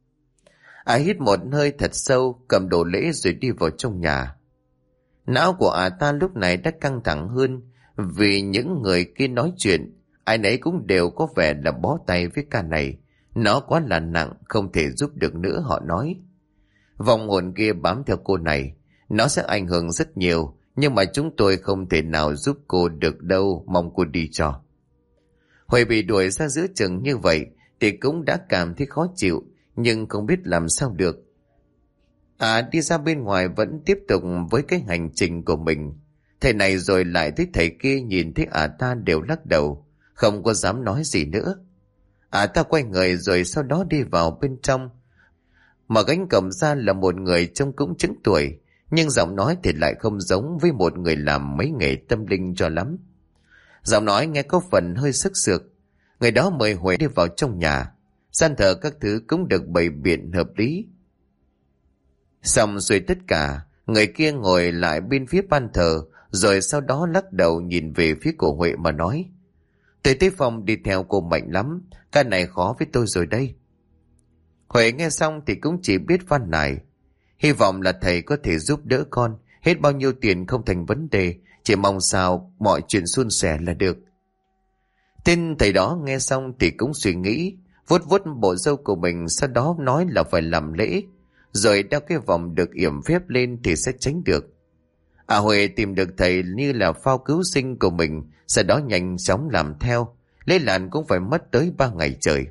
Hít một hơi thật sâu, cầm đồ lễ rồi đi vào trong nhà. Não của ta lúc này đã căng thẳng hơn vì những người kia nói chuyện, ai nấy cũng đều có vẻ là bó tay với ca này. Nó quá là nặng, không thể giúp được nữa, họ nói. Vòng hồn kia bám theo cô này, nó sẽ ảnh hưởng rất nhiều, nhưng mà chúng tôi không thể nào giúp cô được đâu, mong cô đi cho. Huệ bị đuổi ra giữa chừng như vậy thì cũng đã cảm thấy khó chịu, nhưng không biết làm sao được. Đi ra bên ngoài vẫn tiếp tục với cái hành trình của mình. Thầy này rồi lại thấy thầy kia, nhìn thấy ta đều lắc đầu, không có dám nói gì nữa. Ta quay người rồi sau đó đi vào bên trong. Mở cánh cổng ra là một người trông cũng chững tuổi, nhưng giọng nói thì lại không giống với một người làm mấy nghề tâm linh cho lắm. Giọng nói nghe có phần hơi sức sược. Người đó mời Huệ đi vào trong nhà. Gian thờ các thứ cũng được bày biện hợp lý. Xong rồi tất cả, người kia ngồi lại bên phía ban thờ, rồi sau đó lắc đầu nhìn về phía của Huệ mà nói: Thầy Tế Phong đi theo cô mạnh lắm, cái này khó với tôi rồi đây. Huệ nghe xong thì cũng chỉ biết van nài: Hy vọng là thầy có thể giúp đỡ con, hết bao nhiêu tiền không thành vấn đề, chỉ mong sao mọi chuyện suôn sẻ là được. Tên thầy đó nghe xong thì cũng suy nghĩ, vuốt vuốt bộ râu của mình, sau đó nói là phải làm lễ, rồi đeo cái vòng được yểm phép lên thì sẽ tránh được. Huệ tìm được thầy như là phao cứu sinh của mình, sau đó nhanh chóng làm theo. Lễ làn cũng phải mất tới 3 ngày trời.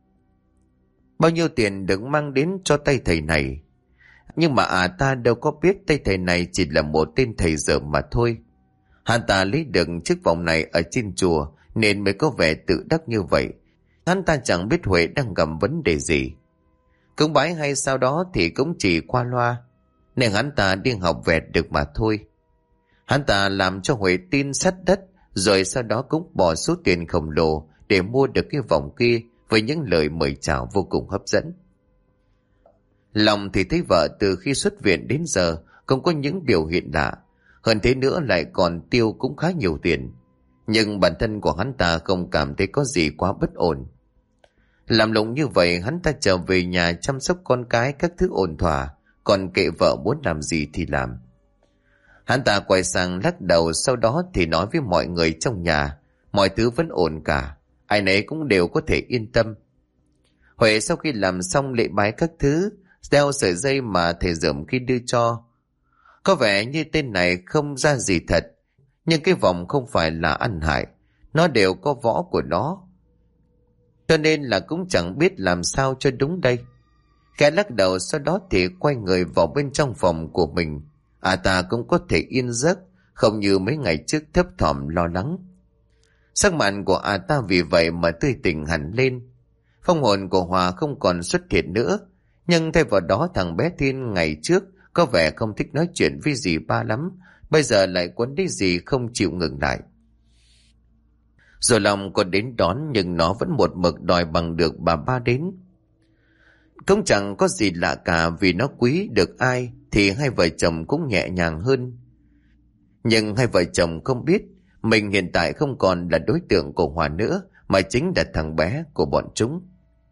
Bao nhiêu tiền được mang đến cho tay thầy này, nhưng mà ta đâu có biết tay thầy này chỉ là một tên thầy dở mà thôi. Hắn ta lấy được chiếc vòng này ở trên chùa nên mới có vẻ tự đắc như vậy. Hắn ta chẳng biết Huệ đang gặp vấn đề gì. Cúng bái hay sau đó thì cũng chỉ qua loa, nên hắn ta đi học vẹt được mà thôi. Hắn ta làm cho Huệ tin sắt đất, rồi sau đó cũng bỏ số tiền khổng lồ để mua được cái vòng kia với những lời mời chào vô cùng hấp dẫn. Lòng thì thấy vợ từ khi xuất viện đến giờ không có những biểu hiện lạ, hơn thế nữa lại còn tiêu cũng khá nhiều tiền. Nhưng bản thân của hắn ta không cảm thấy có gì quá bất ổn. Làm lụng như vậy, hắn ta trở về nhà chăm sóc con cái các thứ ổn thỏa, còn kệ vợ muốn làm gì thì làm. Hắn ta quay sang lắc đầu, sau đó thì nói với mọi người trong nhà, mọi thứ vẫn ổn cả, ai nấy cũng đều có thể yên tâm. Huệ sau khi làm xong lễ bái các thứ, đeo sợi dây mà thầy Dởm khi đưa cho, Có vẻ như tên này không ra gì thật, nhưng cái vòng không phải là ăn hại, nó đều có võ của nó, cho nên là cũng chẳng biết làm sao cho đúng đây. Khẽ lắc đầu, sau đó thì quay người vào bên trong phòng của mình. Ta cũng có thể yên giấc, không như mấy ngày trước thấp thỏm lo lắng. Sắc mặt của ta vì vậy mà tươi tỉnh hẳn lên. Phong hồn của Hòa không còn xuất hiện nữa, nhưng thay vào đó thằng bé Thiên ngày trước có vẻ không thích nói chuyện với dì ba lắm, bây giờ lại quấn đi dì không chịu ngừng lại. Rồi lòng có đến đón, nhưng nó vẫn một mực đòi bằng được bà ba đến. Cũng chẳng có gì lạ cả, vì nó quý được ai thì hai vợ chồng cũng nhẹ nhàng hơn. Nhưng hai vợ chồng không biết mình hiện tại không còn là đối tượng của Hòa nữa, mà chính là thằng bé của bọn chúng.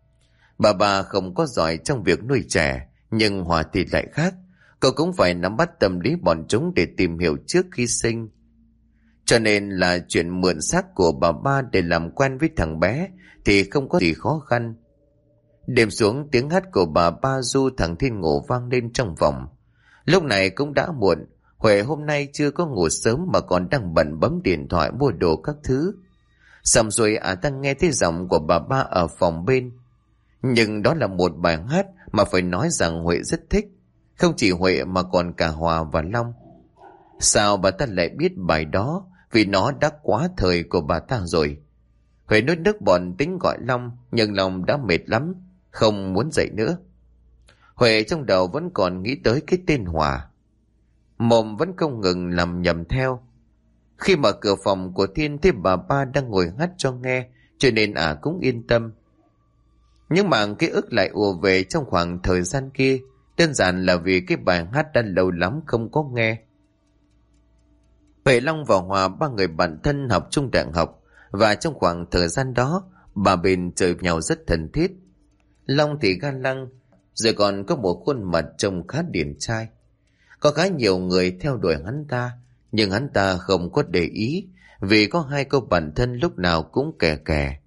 Bà không có giỏi trong việc nuôi trẻ, nhưng Hòa thì lại khác. Cậu cũng phải nắm bắt tâm lý bọn chúng để tìm hiểu trước khi sinh. Cho nên là chuyện mượn xác của bà ba để làm quen với thằng bé thì không có gì khó khăn. Đêm xuống, tiếng hát của bà ba du thằng Thiên ngủ vang lên trong phòng. Lúc này cũng đã muộn, Huệ hôm nay chưa có ngủ sớm mà còn đang bận bấm điện thoại mua đồ các thứ. Xong rồi ta nghe thấy giọng của bà ba ở phòng bên. Nhưng đó là một bài hát mà phải nói rằng Huệ rất thích. Không chỉ Huệ mà còn cả Hòa và Long. Sao bà ta lại biết bài đó? Vì nó đã quá thời của bà ta rồi. Huệ nuốt nước bọt tính gọi Long, nhưng Long đã mệt lắm, không muốn dậy nữa. Huệ trong đầu vẫn còn nghĩ tới cái tên Hòa, mồm vẫn không ngừng làm nhầm theo. Khi mở cửa phòng của Thiên thấy bà ba đang ngồi hát cho nghe, cho nên cũng yên tâm. Nhưng mà ký ức lại ùa về trong khoảng thời gian kia, đơn giản là vì cái bài hát đã lâu lắm không có nghe. Huệ, Long và Hòa, ba người bạn thân học chung đại học, và trong khoảng thời gian đó ba bên chơi nhau rất thân thiết. Long thì ga lăng, rồi còn có một khuôn mặt trông khá điển trai. Có khá nhiều người theo đuổi hắn ta, nhưng hắn ta không có để ý, vì có hai cô bạn thân lúc nào cũng kè kè.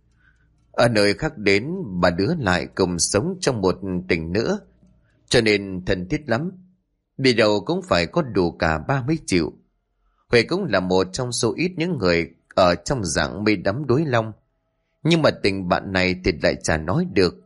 Ở nơi khác đến, ba đứa lại cùng sống trong một tỉnh nữa, cho nên thân thiết lắm. Đi đâu cũng phải có đủ cả ba mới chịu. Huệ cũng là một trong số ít những người ở trong dạng mê đắm đuối Long, nhưng mà tình bạn này thì lại chả nói được.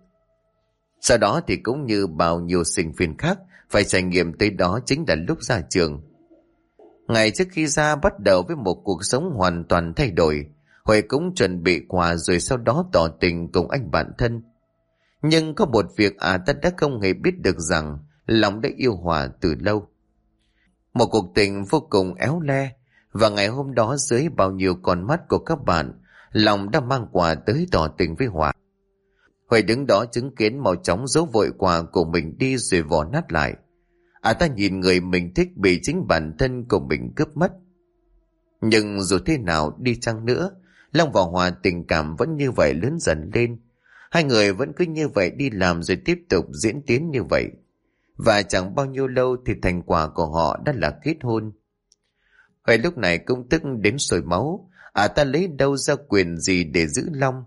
Sau đó thì cũng như bao nhiêu sinh viên khác, phải trải nghiệm tới đó chính là lúc ra trường. Ngày trước khi ra bắt đầu với một cuộc sống hoàn toàn thay đổi, Huệ cũng chuẩn bị quà rồi sau đó tỏ tình cùng anh bạn thân. Nhưng có một việc ta đã không hề biết được rằng Long đã yêu Hòa từ lâu. Một cuộc tình vô cùng éo le, và ngày hôm đó dưới bao nhiêu con mắt của các bạn, Long đã mang quà tới tỏ tình với Hòa. Huệ đứng đó chứng kiến mau chóng giấu vội quà của mình đi rồi vò nát lại. Ta nhìn người mình thích bị chính bản thân của mình cướp mất. Nhưng dù thế nào đi chăng nữa, Long và Hòa tình cảm vẫn như vậy lớn dần lên. Hai người vẫn cứ như vậy đi làm rồi tiếp tục diễn tiến như vậy. Và chẳng bao nhiêu lâu thì thành quả của họ đã là kết hôn. Huệ lúc này cũng tức đến sôi máu. Ta lấy đâu ra quyền gì để giữ Long?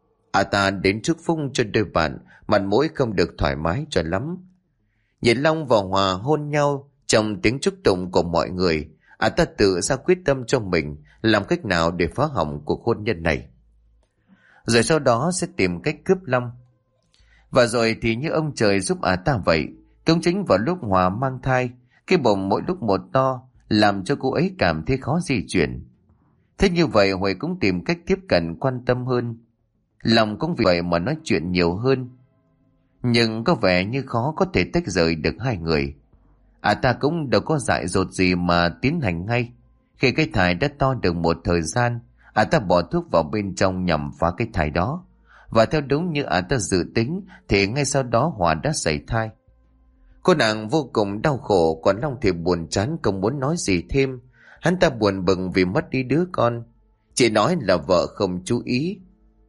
Ta đến trước phung cho đôi bạn, mặt mũi không được thoải mái cho lắm. Nhìn Long và Hòa hôn nhau trong tiếng chúc tụng của mọi người, ta tự ra quyết tâm cho mình làm cách nào để phá hỏng cuộc hôn nhân này. Rồi sau đó sẽ tìm cách cướp Long. Và rồi thì như ông trời giúp ta vậy, cũng chính vào lúc Hòa mang thai, cái bụng mỗi lúc một to, làm cho cô ấy cảm thấy khó di chuyển. Thế như vậy Huệ cũng tìm cách tiếp cận quan tâm hơn. Long cũng vì vậy mà nói chuyện nhiều hơn. Nhưng có vẻ như khó có thể tách rời được hai người. Ta cũng đâu có dại dột gì mà tiến hành ngay. Khi cái thai đã to được một thời gian, ta bỏ thuốc vào bên trong nhằm phá cái thai đó. Và theo đúng như ta dự tính thì ngay sau đó Hòa đã sảy thai. Cô nàng vô cùng đau khổ, còn Long thì buồn chán không muốn nói gì thêm. Hắn ta buồn bừng vì mất đi đứa con. Chỉ nói là vợ không chú ý.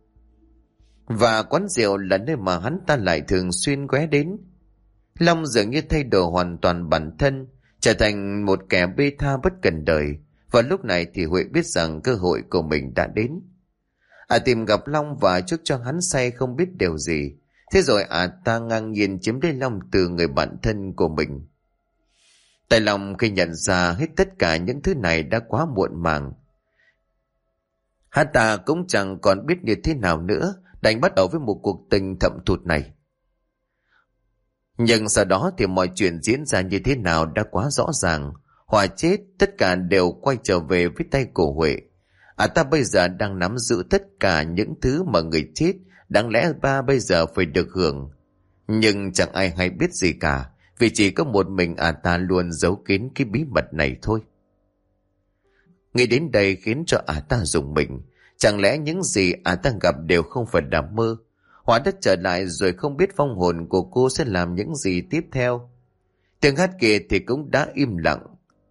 Và quán rượu là nơi mà hắn ta lại thường xuyên ghé đến. Long dường như thay đổi hoàn toàn bản thân, trở thành một kẻ bê tha bất cần đời. Và lúc này thì Huệ biết rằng cơ hội của mình đã đến. Tìm gặp Long và chúc cho hắn say không biết điều gì. Thế rồi ta ngang nhiên chiếm lấy Long từ người bạn thân của mình. Tại lòng khi nhận ra hết tất cả những thứ này đã quá muộn màng. Hắn ta cũng chẳng còn biết như thế nào nữa, đành bắt đầu với một cuộc tình thậm thụt này. Nhưng sau đó thì mọi chuyện diễn ra như thế nào đã quá rõ ràng. Hòa chết, tất cả đều quay trở về với tay của Huệ. Ta bây giờ đang nắm giữ tất cả những thứ mà người chết đáng lẽ ba bây giờ phải được hưởng. Nhưng chẳng ai hay biết gì cả, vì chỉ có một mình ta luôn giấu kín cái bí mật này thôi. Nghĩ đến đây khiến cho ta rùng mình. Chẳng lẽ những gì ta gặp đều không phải là mơ? Hóa đất trở lại rồi không biết vong hồn của cô sẽ làm những gì tiếp theo. Tiếng hát kia thì cũng đã im lặng.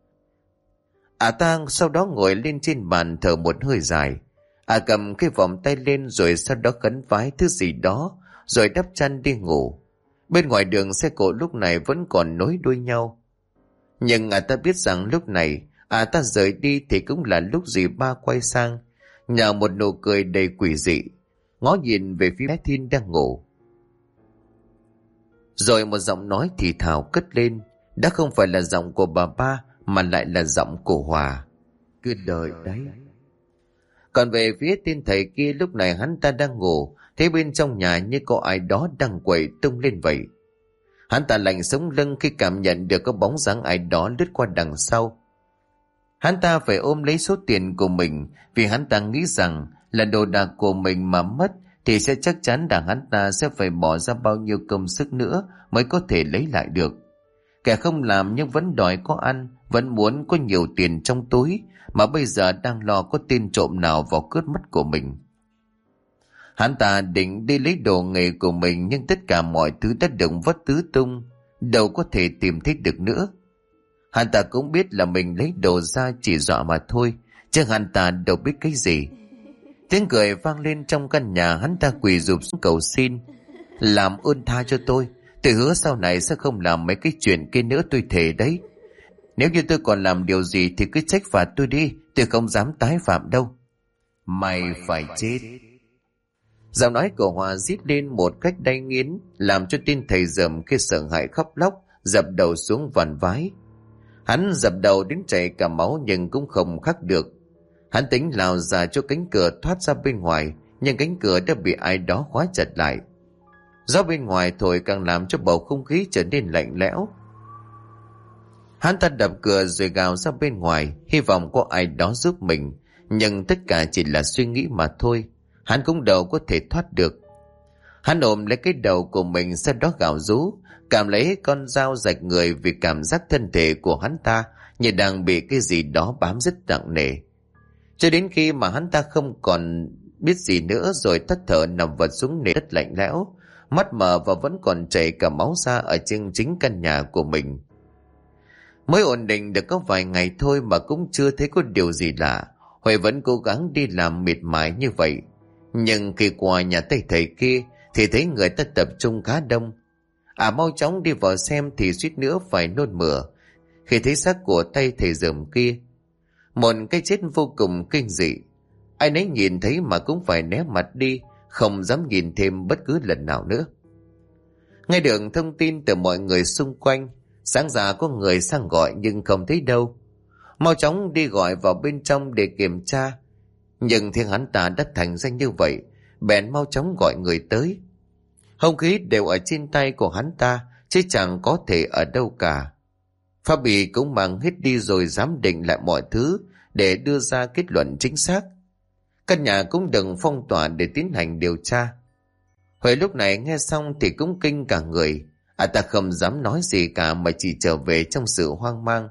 Ta sau đó ngồi lên trên bàn thở một hơi dài. Cầm cái vòng tay lên rồi sau đó khấn vái thứ gì đó, rồi đắp chăn đi ngủ. Bên ngoài đường xe cộ lúc này vẫn còn nối đuôi nhau. Nhưng ta biết rằng lúc này ta rời đi thì cũng là lúc dì ba quay sang, nhờ một nụ cười đầy quỷ dị, ngó nhìn về phía bé Thiên đang ngủ. Rồi một giọng nói thì thào cất lên, đã không phải là giọng của bà ba mà lại là giọng của Hòa. Cứ đợi đấy. Còn về phía tên thầy kia, lúc này hắn ta đang ngủ, thấy bên trong nhà như có ai đó đang quẩy tung lên vậy. Hắn ta lạnh sống lưng khi cảm nhận được có bóng dáng ai đó lướt qua đằng sau. Hắn ta phải ôm lấy số tiền của mình, vì hắn ta nghĩ rằng là đồ đạc của mình mà mất thì sẽ chắc chắn là hắn ta sẽ phải bỏ ra bao nhiêu công sức nữa mới có thể lấy lại được. Kẻ không làm nhưng vẫn đòi có ăn, vẫn muốn có nhiều tiền trong túi, mà bây giờ đang lo có tên trộm nào vào cướp mất của mình. Hắn ta định đi lấy đồ nghề của mình, nhưng tất cả mọi thứ đã được vất tứ tung, đâu có thể tìm thấy được nữa. Hắn ta cũng biết là mình lấy đồ ra chỉ dọa mà thôi, chứ hắn ta đâu biết cái gì. Tiếng cười vang lên trong căn nhà, hắn ta quỳ rụp xuống cầu xin: làm ơn tha cho tôi hứa sau này sẽ không làm mấy cái chuyện kia nữa, tôi thề đấy. Nếu như tôi còn làm điều gì thì cứ trách phạt tôi đi, tôi không dám tái phạm đâu. Mày phải chết. Giọng nói của Hòa rít lên một cách đay nghiến, làm cho tên thầy dởm kia sợ hãi khóc lóc, dập đầu xuống vàn vái. Hắn dập đầu đến chảy cả máu nhưng cũng không khắc được. Hắn tính lao ra cho cánh cửa thoát ra bên ngoài, nhưng cánh cửa đã bị ai đó khóa chặt lại. Gió bên ngoài thổi càng làm cho bầu không khí trở nên lạnh lẽo. Hắn ta đập cửa rồi gào ra bên ngoài, hy vọng có ai đó giúp mình, nhưng tất cả chỉ là suy nghĩ mà thôi. Hắn cũng đâu có thể thoát được. Hắn ôm lấy cái đầu của mình, sau đó gào rú, cảm lấy con dao rạch người, vì cảm giác thân thể của hắn ta như đang bị cái gì đó bám rất nặng nề. Cho đến khi mà hắn ta không còn biết gì nữa rồi thất thở nằm vật xuống nền đất lạnh lẽo, mắt mờ và vẫn còn chảy cả máu ra ở trên chính căn nhà của mình. Mới ổn định được có vài ngày thôi mà cũng chưa thấy có điều gì lạ. Huệ vẫn cố gắng đi làm miệt mài như vậy. Nhưng khi qua nhà thầy kia thì thấy người ta tập trung khá đông. Mau chóng đi vào xem thì suýt nữa phải nôn mửa khi thấy xác của thầy dởm kia. Một cái chết vô cùng kinh dị. Ai nấy nhìn thấy mà cũng phải né mặt đi, không dám nhìn thêm bất cứ lần nào nữa. Nghe được thông tin từ mọi người xung quanh, sáng ra có người sang gọi nhưng không thấy đâu. Mau chóng đi gọi vào bên trong để kiểm tra, nhưng thiên hắn ta đã thành danh như vậy, bèn mau chóng gọi người tới. Hung khí đều ở trên tay của hắn ta, chứ chẳng có thể ở đâu cả. Pháp Bì cũng mang hết đi rồi giám định lại mọi thứ để đưa ra kết luận chính xác. Căn nhà cũng đừng phong tỏa để tiến hành điều tra. Huệ lúc này nghe xong thì cũng kinh cả người. Ta không dám nói gì cả mà chỉ trở về trong sự hoang mang.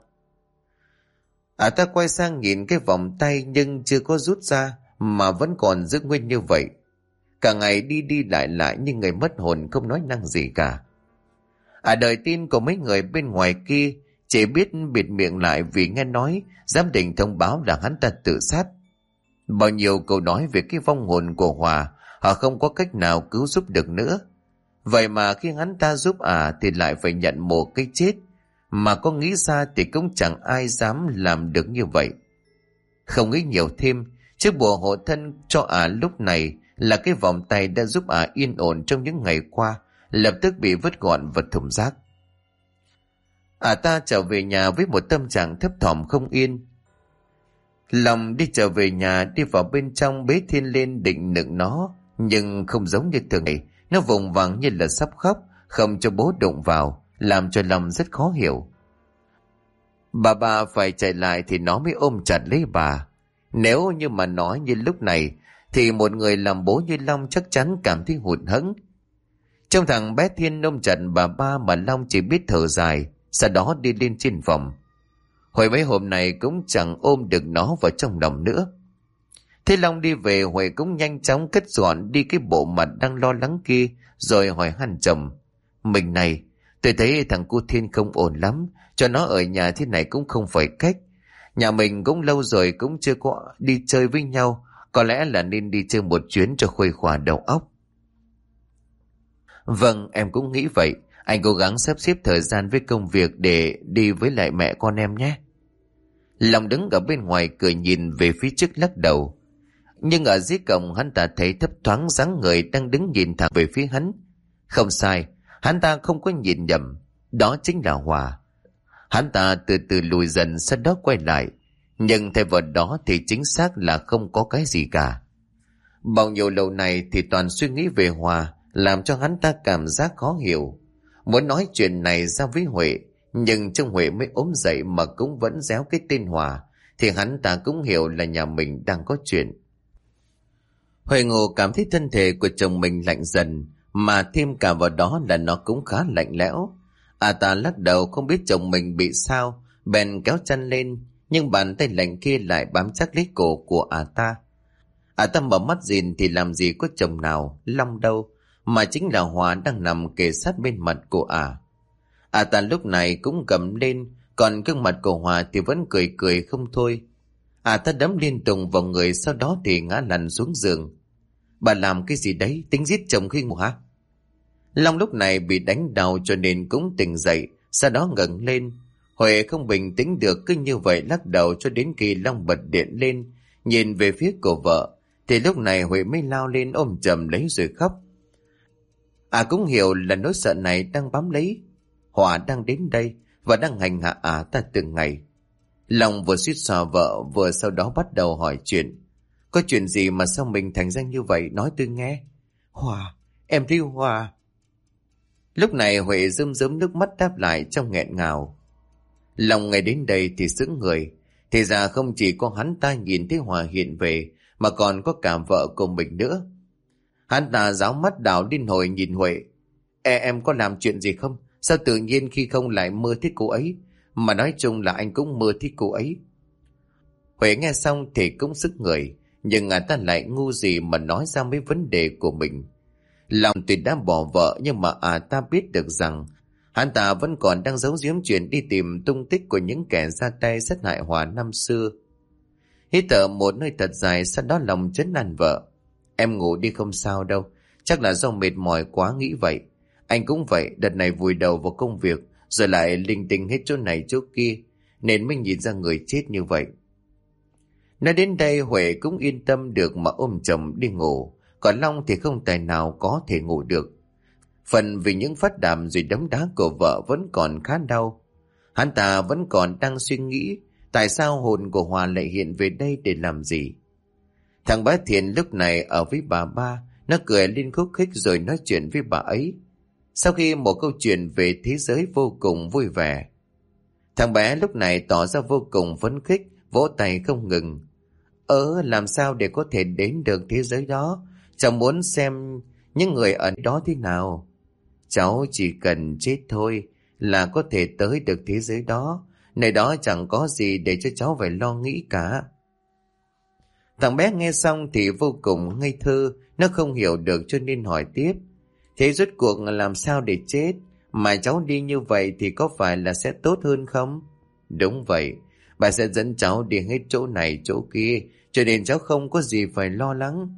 Ta quay sang nhìn cái vòng tay nhưng chưa có rút ra mà vẫn còn giữ nguyên như vậy. Cả ngày đi đi lại lại như người mất hồn, không nói năng gì cả. Đợi tin của mấy người bên ngoài kia, chỉ biết bịt miệng lại vì nghe nói giám định thông báo là hắn ta tự sát. Bao nhiêu câu nói về cái vong hồn của Hòa, họ không có cách nào cứu giúp được nữa. Vậy mà khi hắn ta giúp thì lại phải nhận một cái chết, mà có nghĩ ra thì cũng chẳng ai dám làm được như vậy. Không nghĩ nhiều thêm, chiếc bùa hộ thân cho lúc này là cái vòng tay đã giúp yên ổn trong những ngày qua, lập tức bị vứt gọn vào thùng rác. Ta trở về nhà với một tâm trạng thấp thỏm không yên. Lòng đi trở về nhà, đi vào bên trong bế Thiên lên định nựng nó, nhưng không giống như thường ngày, nó vùng vằng như là sắp khóc, không cho bố đụng vào, làm cho Long rất khó hiểu. Bà phải chạy lại thì nó mới ôm chặt lấy bà. Nếu như mà nói như lúc này thì một người làm bố như Long chắc chắn cảm thấy hụt hẫng. Trong thằng bé Thiên ôm chặt bà ba mà Long chỉ biết thở dài, sau đó đi lên trên phòng. Hồi mấy hôm này cũng chẳng ôm được nó vào trong lòng nữa. Thế Long đi về, Huệ cũng nhanh chóng cất dọn đi cái bộ mặt đang lo lắng kia, rồi hỏi han chồng: Mình này, tôi thấy thằng cu Thiên không ổn lắm, cho nó ở nhà thế này cũng không phải cách. Nhà mình cũng lâu rồi cũng chưa có đi chơi với nhau, có lẽ là nên đi chơi một chuyến cho khuây khỏa đầu óc. Vâng, em cũng nghĩ vậy. Anh cố gắng sắp xếp thời gian với công việc để đi với lại mẹ con em nhé. Long đứng ở bên ngoài cười nhìn về phía trước lắc đầu. Nhưng ở dưới cổng hắn ta thấy thấp thoáng dáng người đang đứng nhìn thẳng về phía hắn. Không sai, hắn ta không có nhìn nhầm, đó chính là Hòa. Hắn ta từ từ lùi dần, sau đó quay lại, nhưng thay vào đó thì chính xác là không có cái gì cả. Bao nhiêu lâu này thì toàn suy nghĩ về Hòa, làm cho hắn ta cảm giác khó hiểu. Muốn nói chuyện này ra với Huệ, nhưng trong Huệ mới ốm dậy mà cũng vẫn réo cái tên Hòa, thì hắn ta cũng hiểu là nhà mình đang có chuyện. Huệ Ngô cảm thấy thân thể của chồng mình lạnh dần, mà thêm cả vào đó là nó cũng khá lạnh lẽo. Ta lắc đầu không biết chồng mình bị sao, bèn kéo chân lên, nhưng bàn tay lạnh kia lại bám chắc lấy cổ của ta. Ta mở mắt nhìn thì làm gì có chồng nào, Long đâu, mà chính là Hòa đang nằm kề sát bên mặt của ta lúc này cũng cầm lên, còn gương mặt của Hòa thì vẫn cười cười không thôi. Ta đấm liên tục vào người, sau đó thì ngã lăn xuống giường. Bà làm cái gì đấy, tính giết chồng khi ngủ hả? Long lúc này bị đánh đau cho nên cũng tỉnh dậy, sau đó ngẩng lên. Huệ không bình tĩnh được, cứ như vậy lắc đầu cho đến khi Long bật điện lên, nhìn về phía của vợ, thì lúc này Huệ mới lao lên ôm chầm lấy rồi khóc. Cũng hiểu là nỗi sợ này đang bám lấy. Hòa đang đến đây và đang hành hạ ta từng ngày. Long vừa suýt xoa vợ, vừa sau đó bắt đầu hỏi chuyện. Có chuyện gì mà sao mình thành ra như vậy, nói tôi nghe. Hòa, em thấy Hòa. Lúc này Huệ rơm rớm nước mắt đáp lại trong nghẹn ngào. Long nghe đến đây thì sững người. Thì ra không chỉ có hắn ta nhìn thấy Hòa hiện về, mà còn có cả vợ của mình nữa. Hắn ta ráo mắt đảo điên hồi nhìn Huệ. Em có làm chuyện gì không? Sao tự nhiên khi không lại mơ thích cô ấy? Mà nói chung là anh cũng mơ thích cô ấy. Huệ nghe xong thì cũng sức người, nhưng ta lại ngu gì mà nói ra mấy vấn đề của mình. Lòng tuy đã bỏ vợ, nhưng mà ta biết được rằng hắn ta vẫn còn đang giấu giếm chuyện đi tìm tung tích của những kẻ ra tay sát hại Hòa năm xưa. Hít thở một hơi thật dài, sau đó lòng trấn an vợ. Em ngủ đi, không sao đâu, chắc là do mệt mỏi quá nghĩ vậy. Anh cũng vậy, đợt này vùi đầu vào công việc, rồi lại linh tinh hết chỗ này chỗ kia, nên mới nhìn ra người chết như vậy. Nói đến đây Huệ cũng yên tâm được mà ôm chồng đi ngủ, còn Long thì không tài nào có thể ngủ được. Phần vì những phát đàm rồi đấm đá của vợ vẫn còn khá đau. Hắn ta vẫn còn đang suy nghĩ tại sao hồn của Hòa lại hiện về đây để làm gì. Thằng bé Thiện lúc này ở với bà ba, nó cười lên khúc khích rồi nói chuyện với bà ấy. Sau khi một câu chuyện về thế giới vô cùng vui vẻ, thằng bé lúc này tỏ ra vô cùng phấn khích, vỗ tay không ngừng. Làm sao để có thể đến được thế giới đó? Cháu muốn xem những người ở đó thế nào. Cháu chỉ cần chết thôi là có thể tới được thế giới đó. Nơi đó chẳng có gì để cho cháu phải lo nghĩ cả. Thằng bé nghe xong thì vô cùng ngây thơ, nó không hiểu được cho nên hỏi tiếp. Thế rốt cuộc làm sao để chết? Mà cháu đi như vậy thì có phải là sẽ tốt hơn không? Đúng vậy, bà sẽ dẫn cháu đi hết chỗ này chỗ kia, cho nên cháu không có gì phải lo lắng.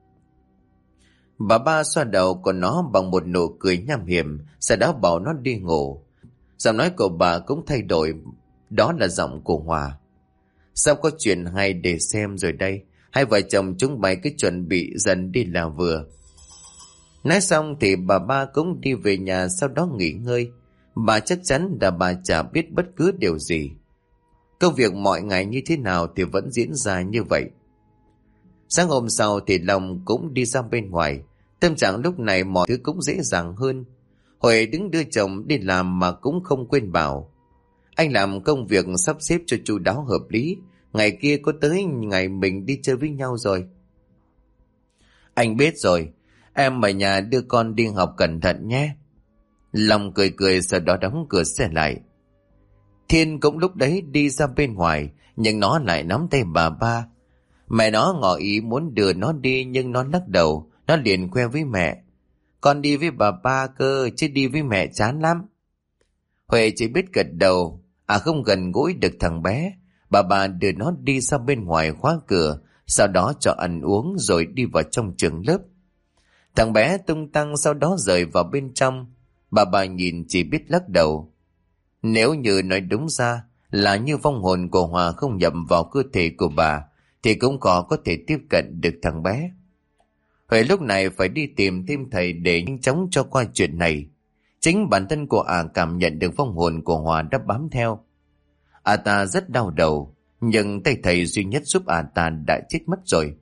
Bà ba xoa đầu của nó bằng một nụ cười nham hiểm, sau đó bảo nó đi ngủ. Giọng nói của bà cũng thay đổi, đó là giọng của Hòa. Sao có chuyện hay để xem rồi đây. Hai vợ chồng chúng mày cứ chuẩn bị dần đi là vừa. Nói xong thì bà ba cũng đi về nhà, sau đó nghỉ ngơi. Bà chắc chắn là bà chả biết bất cứ điều gì. Công việc mọi ngày như thế nào thì vẫn diễn ra như vậy. Sáng hôm sau thì Long cũng đi ra bên ngoài. Tâm trạng lúc này mọi thứ cũng dễ dàng hơn. Huệ đứng đưa chồng đi làm mà cũng không quên bảo: anh làm công việc sắp xếp cho chu đáo hợp lý. Ngày kia có tới ngày mình đi chơi với nhau rồi. Anh biết rồi. Em ở nhà đưa con đi học cẩn thận nhé. Long cười cười sau đó đóng cửa xe lại. Thiên cũng lúc đấy đi ra bên ngoài, nhưng nó lại nắm tay bà ba. Mẹ nó ngỏ ý muốn đưa nó đi nhưng nó lắc đầu. Nó liền khoe với mẹ: con đi với bà ba cơ, chứ đi với mẹ chán lắm. Huệ chỉ biết gật đầu. Không gần gũi được thằng bé. Bà ba đưa nó đi ra bên ngoài khóa cửa, sau đó cho ăn uống rồi đi vào trong trường lớp. Thằng bé tung tăng sau đó rời vào bên trong. Bà ba nhìn chỉ biết lắc đầu. Nếu như nói đúng ra là như vong hồn của Hòa không nhập vào cơ thể của bà thì cũng có thể tiếp cận được thằng bé. Huệ lúc này phải đi tìm thêm thầy để nhanh chóng cho qua chuyện này. Chính bản thân của cảm nhận được vong hồn của Hòa đã bám theo. Ta rất đau đầu, nhưng tay thầy duy nhất giúp ta đã chết mất rồi.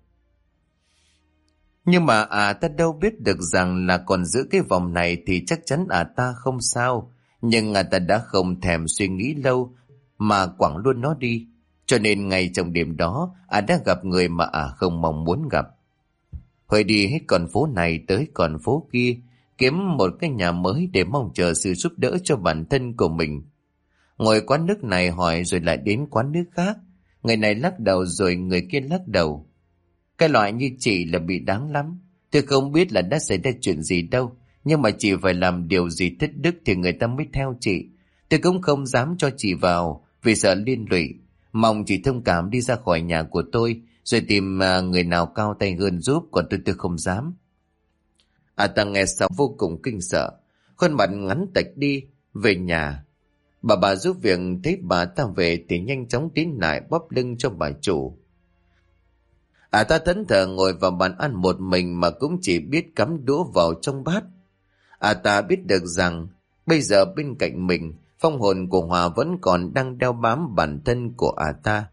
Nhưng mà ta đâu biết được rằng là còn giữ cái vòng này thì chắc chắn ta không sao. Nhưng ta đã không thèm suy nghĩ lâu mà quẳng luôn nó đi. Cho nên ngay trong đêm đó đã gặp người mà không mong muốn gặp. Huệ đi hết con phố này tới con phố kia, kiếm một cái nhà mới để mong chờ sự giúp đỡ cho bản thân của mình. Ngồi quán nước này hỏi rồi lại đến quán nước khác. Người này lắc đầu rồi người kia lắc đầu. Cái loại như chị là bị đáng lắm. Tôi không biết là đã xảy ra chuyện gì đâu, nhưng mà chị phải làm điều gì thất đức thì người ta mới theo chị. Tôi cũng không dám cho chị vào vì sợ liên lụy. Mong chị thông cảm đi ra khỏi nhà của tôi rồi tìm người nào cao tay hơn giúp, còn tôi không dám. Ta nghe xong vô cùng kinh sợ, khuôn mặt ngắn tạch đi. Về nhà, bà giúp việc thấy bà ta về thì nhanh chóng tiến lại bóp lưng cho bà chủ. Ta thẫn thờ ngồi vào bàn ăn một mình mà cũng chỉ biết cắm đũa vào trong bát. Ta biết được rằng bây giờ bên cạnh mình, phong hồn của Hòa vẫn còn đang đeo bám bản thân của ta.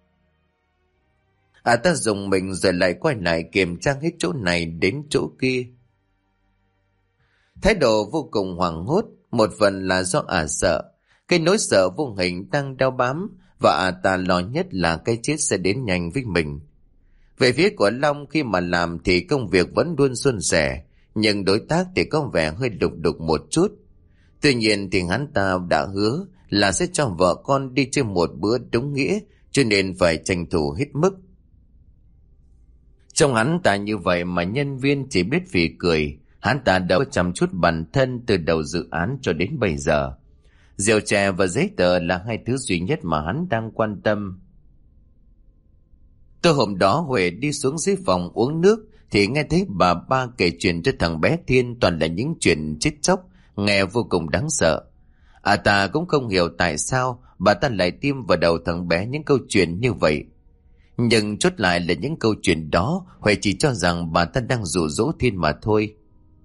Ta dùng mình rồi lại quay lại kiểm tra hết chỗ này đến chỗ kia. Thái độ vô cùng hoảng hốt, một phần là do sợ. Cái nỗi sợ vô hình đang đeo bám và ta lo nhất là cái chết sẽ đến nhanh với mình. Về phía của Long khi mà làm thì công việc vẫn luôn suôn sẻ, nhưng đối tác thì có vẻ hơi đục đục một chút. Tuy nhiên thì hắn ta đã hứa là sẽ cho vợ con đi chơi một bữa đúng nghĩa, cho nên phải tranh thủ hết mức. Trong hắn ta như vậy mà nhân viên chỉ biết phì cười. Hắn ta đã có chăm chút bản thân từ đầu dự án cho đến bây giờ. Rượu chè và giấy tờ là hai thứ duy nhất mà hắn đang quan tâm. Tối hôm đó Huệ đi xuống dưới phòng uống nước thì nghe thấy bà ba kể chuyện cho thằng bé Thiên, toàn là những chuyện chết chóc, nghe vô cùng đáng sợ. Ta cũng không hiểu tại sao bà ta lại tiêm vào đầu thằng bé những câu chuyện như vậy. Nhưng chốt lại là những câu chuyện đó Huệ chỉ cho rằng bà ta đang dụ dỗ Thiên mà thôi.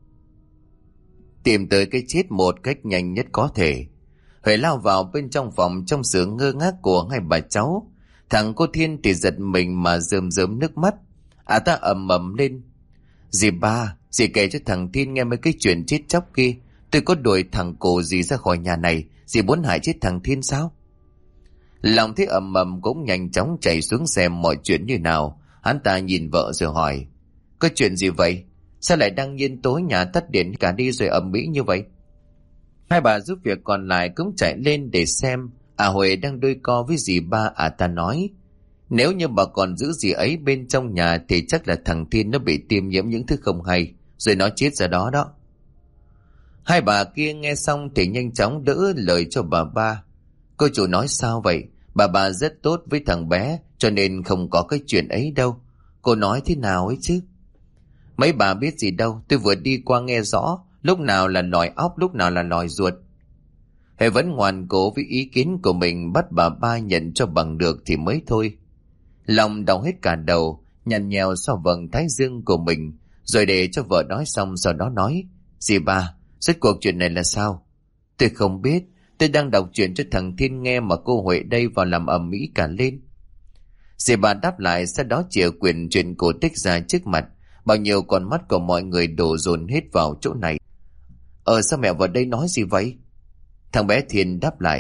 Tìm tới cái chết một cách nhanh nhất có thể, Huệ lao vào bên trong phòng trong sự ngơ ngác của hai bà cháu. Thằng cô Thiên thì giật mình mà rơm rớm nước mắt. Ta ầm ầm lên: Dì ba, dì kể cho thằng Thiên nghe mấy cái chuyện chết chóc kia. Tôi có đuổi thằng cổ dì ra khỏi nhà này, dì muốn hại chết thằng Thiên sao? Lòng thấy ầm ầm cũng nhanh chóng chạy xuống xem mọi chuyện như nào. Hắn ta nhìn vợ rồi hỏi: có chuyện gì vậy? Sao lại đang nhiên tối nhà tắt điện cả đi rồi ầm ĩ như vậy? Hai bà giúp việc còn lại cũng chạy lên để xem. Huệ đang đôi co với dì ba. Ta nói: nếu như bà còn giữ dì ấy bên trong nhà thì chắc là thằng Thiên nó bị tiêm nhiễm những thứ không hay, rồi nó chết ra đó đó. Hai bà kia nghe xong thì nhanh chóng đỡ lời cho bà ba. Cô chủ nói sao vậy? Bà rất tốt với thằng bé cho nên không có cái chuyện ấy đâu. Cô nói thế nào ấy chứ? Mấy bà biết gì đâu, tôi vừa đi qua nghe rõ, lúc nào là lòi óc, lúc nào là lòi ruột. Hệ vẫn ngoan cố với ý kiến của mình, bắt bà ba nhận cho bằng được thì mới thôi. Lòng đau hết cả đầu, nhằn nhèo sau vầng thái dương của mình, rồi để cho vợ nói xong sau đó nói: dì ba, rốt cuộc chuyện này là sao? Tôi không biết, tôi đang đọc chuyện cho thằng Thiên nghe mà cô Huệ đây vào làm ầm ĩ cả lên. Dì bà đáp lại, sau đó chìa quyển truyện cổ tích ra trước mặt. Bao nhiêu con mắt của mọi người đổ dồn hết vào chỗ này. Sao mẹ vào đây nói gì vậy? Thằng bé Thiên đáp lại.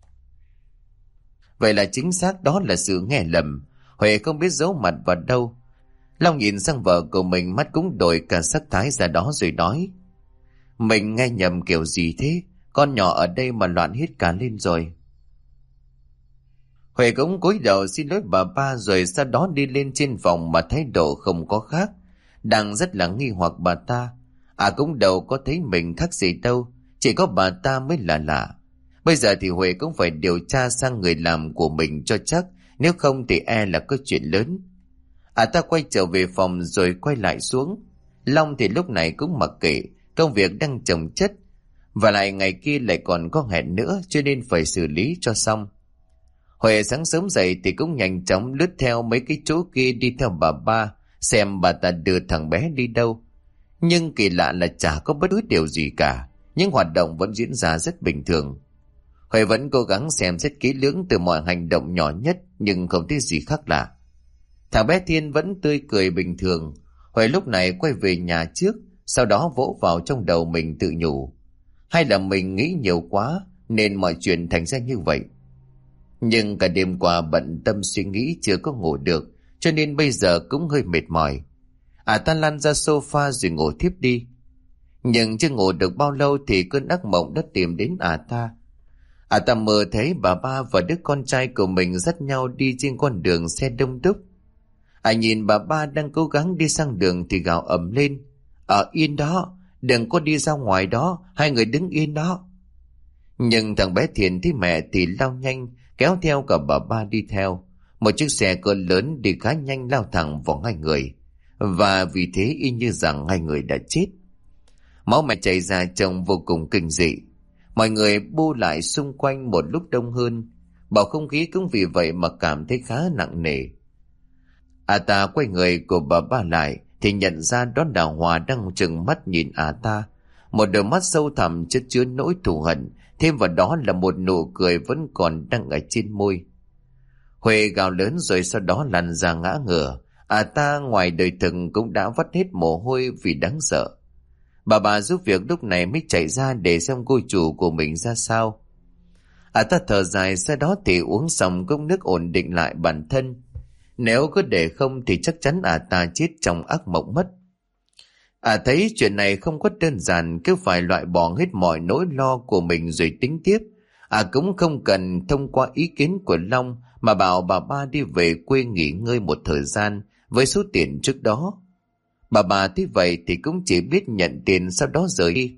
Vậy là chính xác, đó là sự nghe lầm. Huệ không biết giấu mặt vào đâu. Long nhìn sang vợ của mình, mắt cũng đổi cả sắc thái ra đó rồi nói. Mình nghe nhầm kiểu gì thế? Con nhỏ ở đây mà loạn hết cả lên rồi. Huệ cũng cúi đầu xin lỗi bà ba, rồi sau đó đi lên trên phòng mà thái độ không có khác. Đang rất là nghi hoặc bà ta. Cũng đâu có thấy mình khác gì đâu, chỉ có bà ta mới là lạ. Bây giờ thì Huệ cũng phải điều tra sang người làm của mình cho chắc, nếu không thì là có chuyện lớn. Ta quay trở về phòng rồi quay lại xuống. Long thì lúc này cũng mặc kệ, công việc đang chồng chất. Và lại ngày kia lại còn có hẹn nữa, cho nên phải xử lý cho xong. Huệ sáng sớm dậy thì cũng nhanh chóng lướt theo mấy cái chỗ kia đi theo bà ba, xem bà ta đưa thằng bé đi đâu. Nhưng kỳ lạ là chả có bất cứ điều gì cả, những hoạt động vẫn diễn ra rất bình thường. Huệ vẫn cố gắng xem xét kỹ lưỡng từ mọi hành động nhỏ nhất, nhưng không thấy gì khác lạ. Thằng bé Thiên vẫn tươi cười bình thường. Huệ lúc này quay về nhà trước, sau đó vỗ vào trong đầu mình tự nhủ. Hay là mình nghĩ nhiều quá nên mọi chuyện thành ra như vậy. Nhưng cả đêm qua bận tâm suy nghĩ chưa có ngủ được, cho nên bây giờ cũng hơi mệt mỏi. Ta lăn ra sofa rồi ngủ thiếp đi. Nhưng chưa ngủ được bao lâu thì cơn ác mộng đã tìm đến ta. Ta mơ thấy bà ba và đứa con trai của mình dắt nhau đi trên con đường xe đông đúc. Nhìn bà ba đang cố gắng đi sang đường thì gào ầm lên. Yên đó, đừng có đi ra ngoài đó, hai người đứng yên đó. Nhưng thằng bé Thiện thấy mẹ thì lao nhanh, kéo theo cả bà ba đi theo. Một chiếc xe cỡ lớn đi khá nhanh lao thẳng vào hai người. Và vì thế y như rằng hai người đã chết. Máu mẹ chảy ra trông vô cùng kinh dị. Mọi người bu lại xung quanh một lúc đông hơn. Bầu không khí cũng vì vậy mà cảm thấy khá nặng nề. Ta quay người của bà ba lại thì nhận ra đó là Hòa đang trừng mắt nhìn ta. Một đôi mắt sâu thẳm chất chứa nỗi thù hận, thêm vào đó là một nụ cười vẫn còn đang ở trên môi. Huệ gào lớn rồi sau đó lăn ra ngã ngửa. Ta ngoài đời thực cũng đã vắt hết mồ hôi vì đáng sợ. Bà giúp việc lúc này mới chạy ra để xem cô chủ của mình ra sao. Ta thở dài, sau đó thì uống xong cốc nước ổn định lại bản thân. Nếu cứ để không thì chắc chắn ta chết trong ác mộng mất. Thấy chuyện này không có đơn giản, cứ phải loại bỏ hết mọi nỗi lo của mình rồi tính tiếp. Cũng không cần thông qua ý kiến của Long mà bảo bà ba đi về quê nghỉ ngơi một thời gian với số tiền trước đó. Bà thấy vậy thì cũng chỉ biết nhận tiền sau đó rời đi.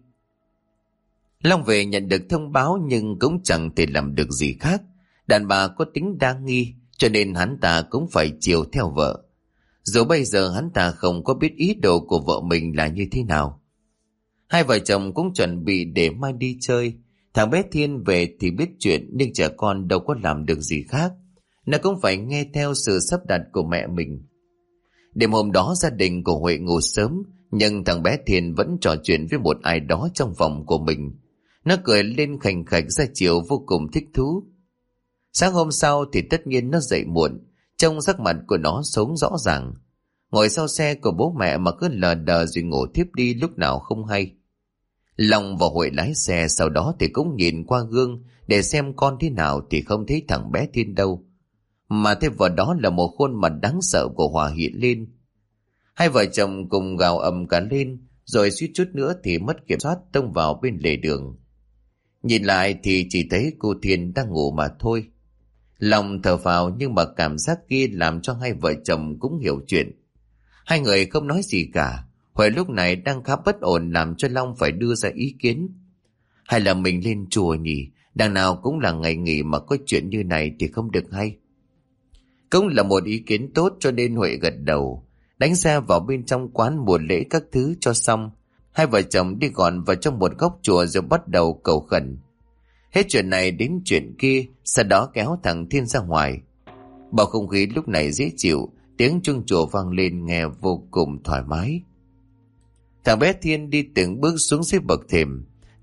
Long về nhận được thông báo nhưng cũng chẳng thể làm được gì khác. Đàn bà có tính đa nghi, cho nên hắn ta cũng phải chiều theo vợ. Dù bây giờ hắn ta không có biết ý đồ của vợ mình là như thế nào. Hai vợ chồng cũng chuẩn bị để mai đi chơi. Thằng bé Thiên về thì biết chuyện, nhưng trẻ con đâu có làm được gì khác. Nó cũng phải nghe theo sự sắp đặt của mẹ mình. Đêm hôm đó gia đình của Huệ ngủ sớm, nhưng thằng bé Thiên vẫn trò chuyện với một ai đó trong phòng của mình. Nó cười lên khành khạch ra chiều vô cùng thích thú. Sáng hôm sau thì tất nhiên nó dậy muộn, trông sắc mặt của nó sống rõ ràng. Ngồi sau xe của bố mẹ mà cứ lờ đờ rồi ngủ thiếp đi lúc nào không hay. Long và Huệ lái xe, sau đó thì cũng nhìn qua gương để xem con thế nào thì không thấy thằng bé Thiên đâu. Mà thêm vào đó là một khuôn mặt đáng sợ của Hòa hiện lên. Hai vợ chồng cùng gào ầm cả lên, rồi suýt chút nữa thì mất kiểm soát tông vào bên lề đường. Nhìn lại thì chỉ thấy cô Thiên đang ngủ mà thôi. Lòng thở phào, nhưng mà cảm giác kia làm cho hai vợ chồng cũng hiểu chuyện. Hai người không nói gì cả. Huệ lúc này đang khá bất ổn làm cho Long phải đưa ra ý kiến. Hay là mình lên chùa nhỉ? Đằng nào cũng là ngày nghỉ mà có chuyện như này thì không được hay. Cũng là một ý kiến tốt, cho nên Huệ gật đầu. Đánh xe vào bên trong quán mùa lễ các thứ cho xong. Hai vợ chồng đi gọn vào trong một góc chùa rồi bắt đầu cầu khẩn. Hết chuyện này đến chuyện kia, sau đó kéo thằng Thiên ra ngoài. Bầu không khí lúc này dễ chịu, tiếng chuông chùa vang lên nghe vô cùng thoải mái. Thằng bé Thiên đi từng bước xuống dưới bậc thềm.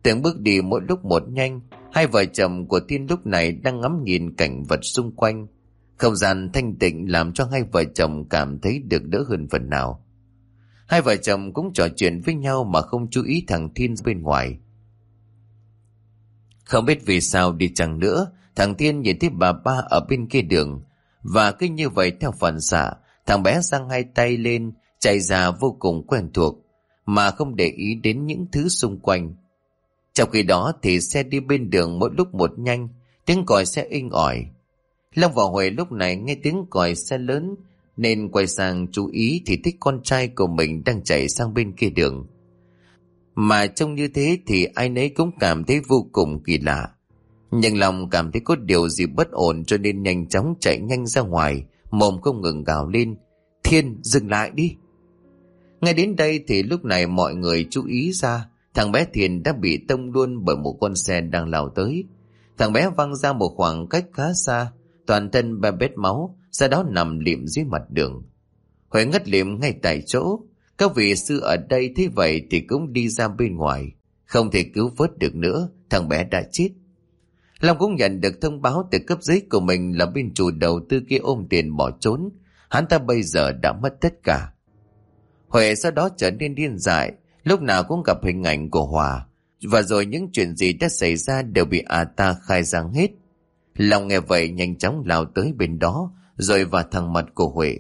Từng bước đi mỗi lúc một nhanh, hai vợ chồng của Thiên lúc này đang ngắm nhìn cảnh vật xung quanh. Không gian thanh tịnh làm cho hai vợ chồng cảm thấy được đỡ hơn phần nào. Hai vợ chồng cũng trò chuyện với nhau mà không chú ý thằng Thiên bên ngoài. Không biết vì sao đi chăng nữa, thằng Thiên nhìn thấy bà ba ở bên kia đường, và cứ như vậy theo phản xạ, thằng bé giang hai tay lên, chạy ra vô cùng quen thuộc, mà không để ý đến những thứ xung quanh. Trong khi đó thì xe đi bên đường mỗi lúc một nhanh, tiếng còi xe inh ỏi. Long và Huệ lúc này nghe tiếng còi xe lớn nên quay sang chú ý thì thấy con trai của mình đang chạy sang bên kia đường. Mà trông như thế thì ai nấy cũng cảm thấy vô cùng kỳ lạ. Nhưng lòng cảm thấy có điều gì bất ổn cho nên nhanh chóng chạy nhanh ra ngoài, mồm không ngừng gào lên: Thiên, dừng lại đi! Ngay đến đây thì lúc này mọi người chú ý ra, thằng bé Thiên đã bị tông luôn bởi một con xe đang lao tới. Thằng bé văng ra một khoảng cách khá xa, toàn thân ba bết máu, sau đó nằm liệm dưới mặt đường. Huệ ngất liệm ngay tại chỗ. Các vị sư ở đây thấy vậy thì cũng đi ra bên ngoài. Không thể cứu vớt được nữa, thằng bé đã chết. Long cũng nhận được thông báo từ cấp dưới của mình là bên chủ đầu tư kia ôm tiền bỏ trốn. Hắn ta bây giờ đã mất tất cả. Huệ sau đó trở nên điên dại, lúc nào cũng gặp hình ảnh của Hòa, và rồi những chuyện gì đã xảy ra đều bị ta khai giảng hết. Long nghe vậy nhanh chóng lao tới bên đó, rồi vào thẳng mặt của Huệ.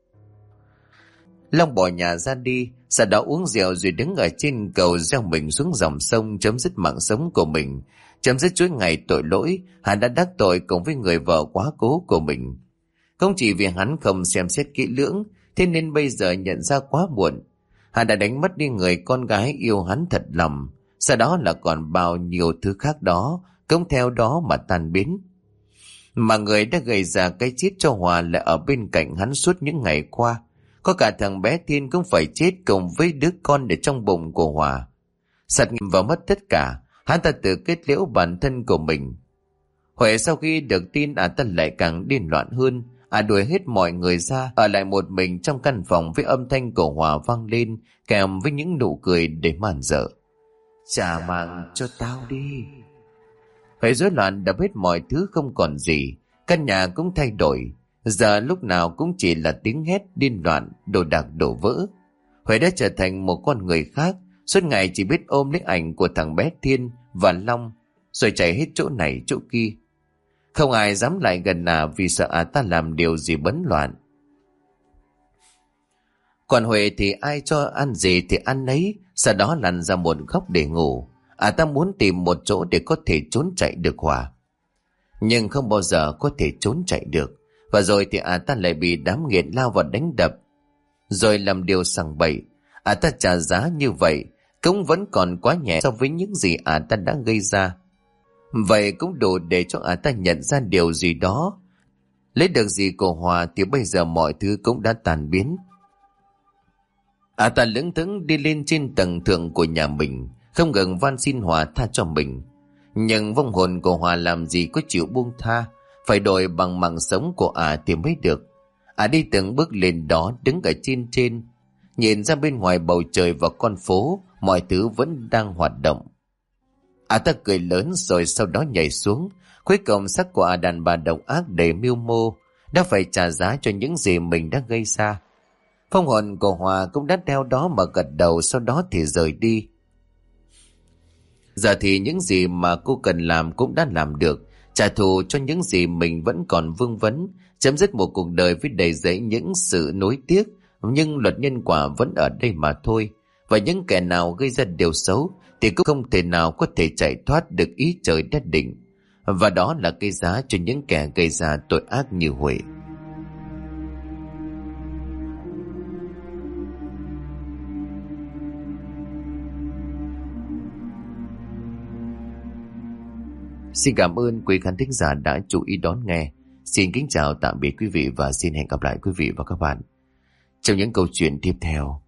Long bỏ nhà ra đi, sau đó uống rượu rồi đứng ở trên cầu gieo mình xuống dòng sông, chấm dứt mạng sống của mình, chấm dứt chuỗi ngày tội lỗi hắn đã đắc tội cùng với người vợ quá cố của mình. Không chỉ vì hắn không xem xét kỹ lưỡng, thế nên bây giờ nhận ra quá muộn. Hắn đã đánh mất đi người con gái yêu hắn thật lòng, sau đó là còn bao nhiêu thứ khác đó cũng theo đó mà tan biến. Mà người đã gây ra cái chết cho Hòa lại ở bên cạnh hắn suốt những ngày qua. Có cả thằng bé Thiên cũng phải chết cùng với đứa con để trong bụng của Hòa. Sạt nghiệm và mất tất cả, hắn ta tự kết liễu bản thân của mình. Huệ sau khi được tin ta lại càng điên loạn hơn. Đuổi hết mọi người ra, ở lại một mình trong căn phòng với âm thanh của Hòa vang lên, kèm với những nụ cười để màn dở. Trả mạng cho tao đi. Huệ rối loạn đập hết mọi thứ không còn gì. Căn nhà cũng thay đổi. Giờ lúc nào cũng chỉ là tiếng hét điên loạn, đồ đạc đổ vỡ. Huệ đã trở thành một con người khác, suốt ngày chỉ biết ôm lấy ảnh của thằng bé Thiên và Long, rồi chạy hết chỗ này chỗ kia. Không ai dám lại gần vì sợ ta làm điều gì bấn loạn. Còn Huệ thì ai cho ăn gì thì ăn nấy, sau đó lăn ra một góc để ngủ. Ta muốn tìm một chỗ để có thể trốn chạy được Hòa, nhưng không bao giờ có thể trốn chạy được. Và rồi thì ta lại bị đám nghiện lao vào đánh đập, rồi làm điều sằng bậy. Ta trả giá như vậy cũng vẫn còn quá nhẹ so với những gì ta đã gây ra. Vậy cũng đủ để cho ta nhận ra điều gì đó. Lấy được gì của Hòa thì bây giờ mọi thứ cũng đã tàn biến. Ta lững thững đi lên trên tầng thượng của nhà mình, không ngừng van xin Hòa tha cho mình. Nhưng vong hồn của Hòa làm gì có chịu buông tha, phải đổi bằng mạng sống của thì mới được. Đi từng bước lên đó, đứng ở trên, nhìn ra bên ngoài bầu trời và con phố, mọi thứ vẫn đang hoạt động. Ta cười lớn rồi sau đó nhảy xuống. Cuối cùng xác của đàn bà độc ác đầy mưu mô đã phải trả giá cho những gì mình đã gây ra. Phong hồn của Hòa cũng đã theo đó mà gật đầu, sau đó thì rời đi. Giờ thì những gì mà cô cần làm cũng đã làm được, trả thù cho những gì mình vẫn còn vương vấn, chấm dứt một cuộc đời với đầy dẫy những sự nối tiếc. Nhưng luật nhân quả vẫn ở đây mà thôi, và những kẻ nào gây ra điều xấu thì cũng không thể nào có thể chạy thoát được ý trời đã định. Và đó là cái giá cho những kẻ gây ra tội ác như Huệ. Xin cảm ơn quý khán thính giả đã chú ý đón nghe. Xin kính chào tạm biệt quý vị và xin hẹn gặp lại quý vị và các bạn trong những câu chuyện tiếp theo.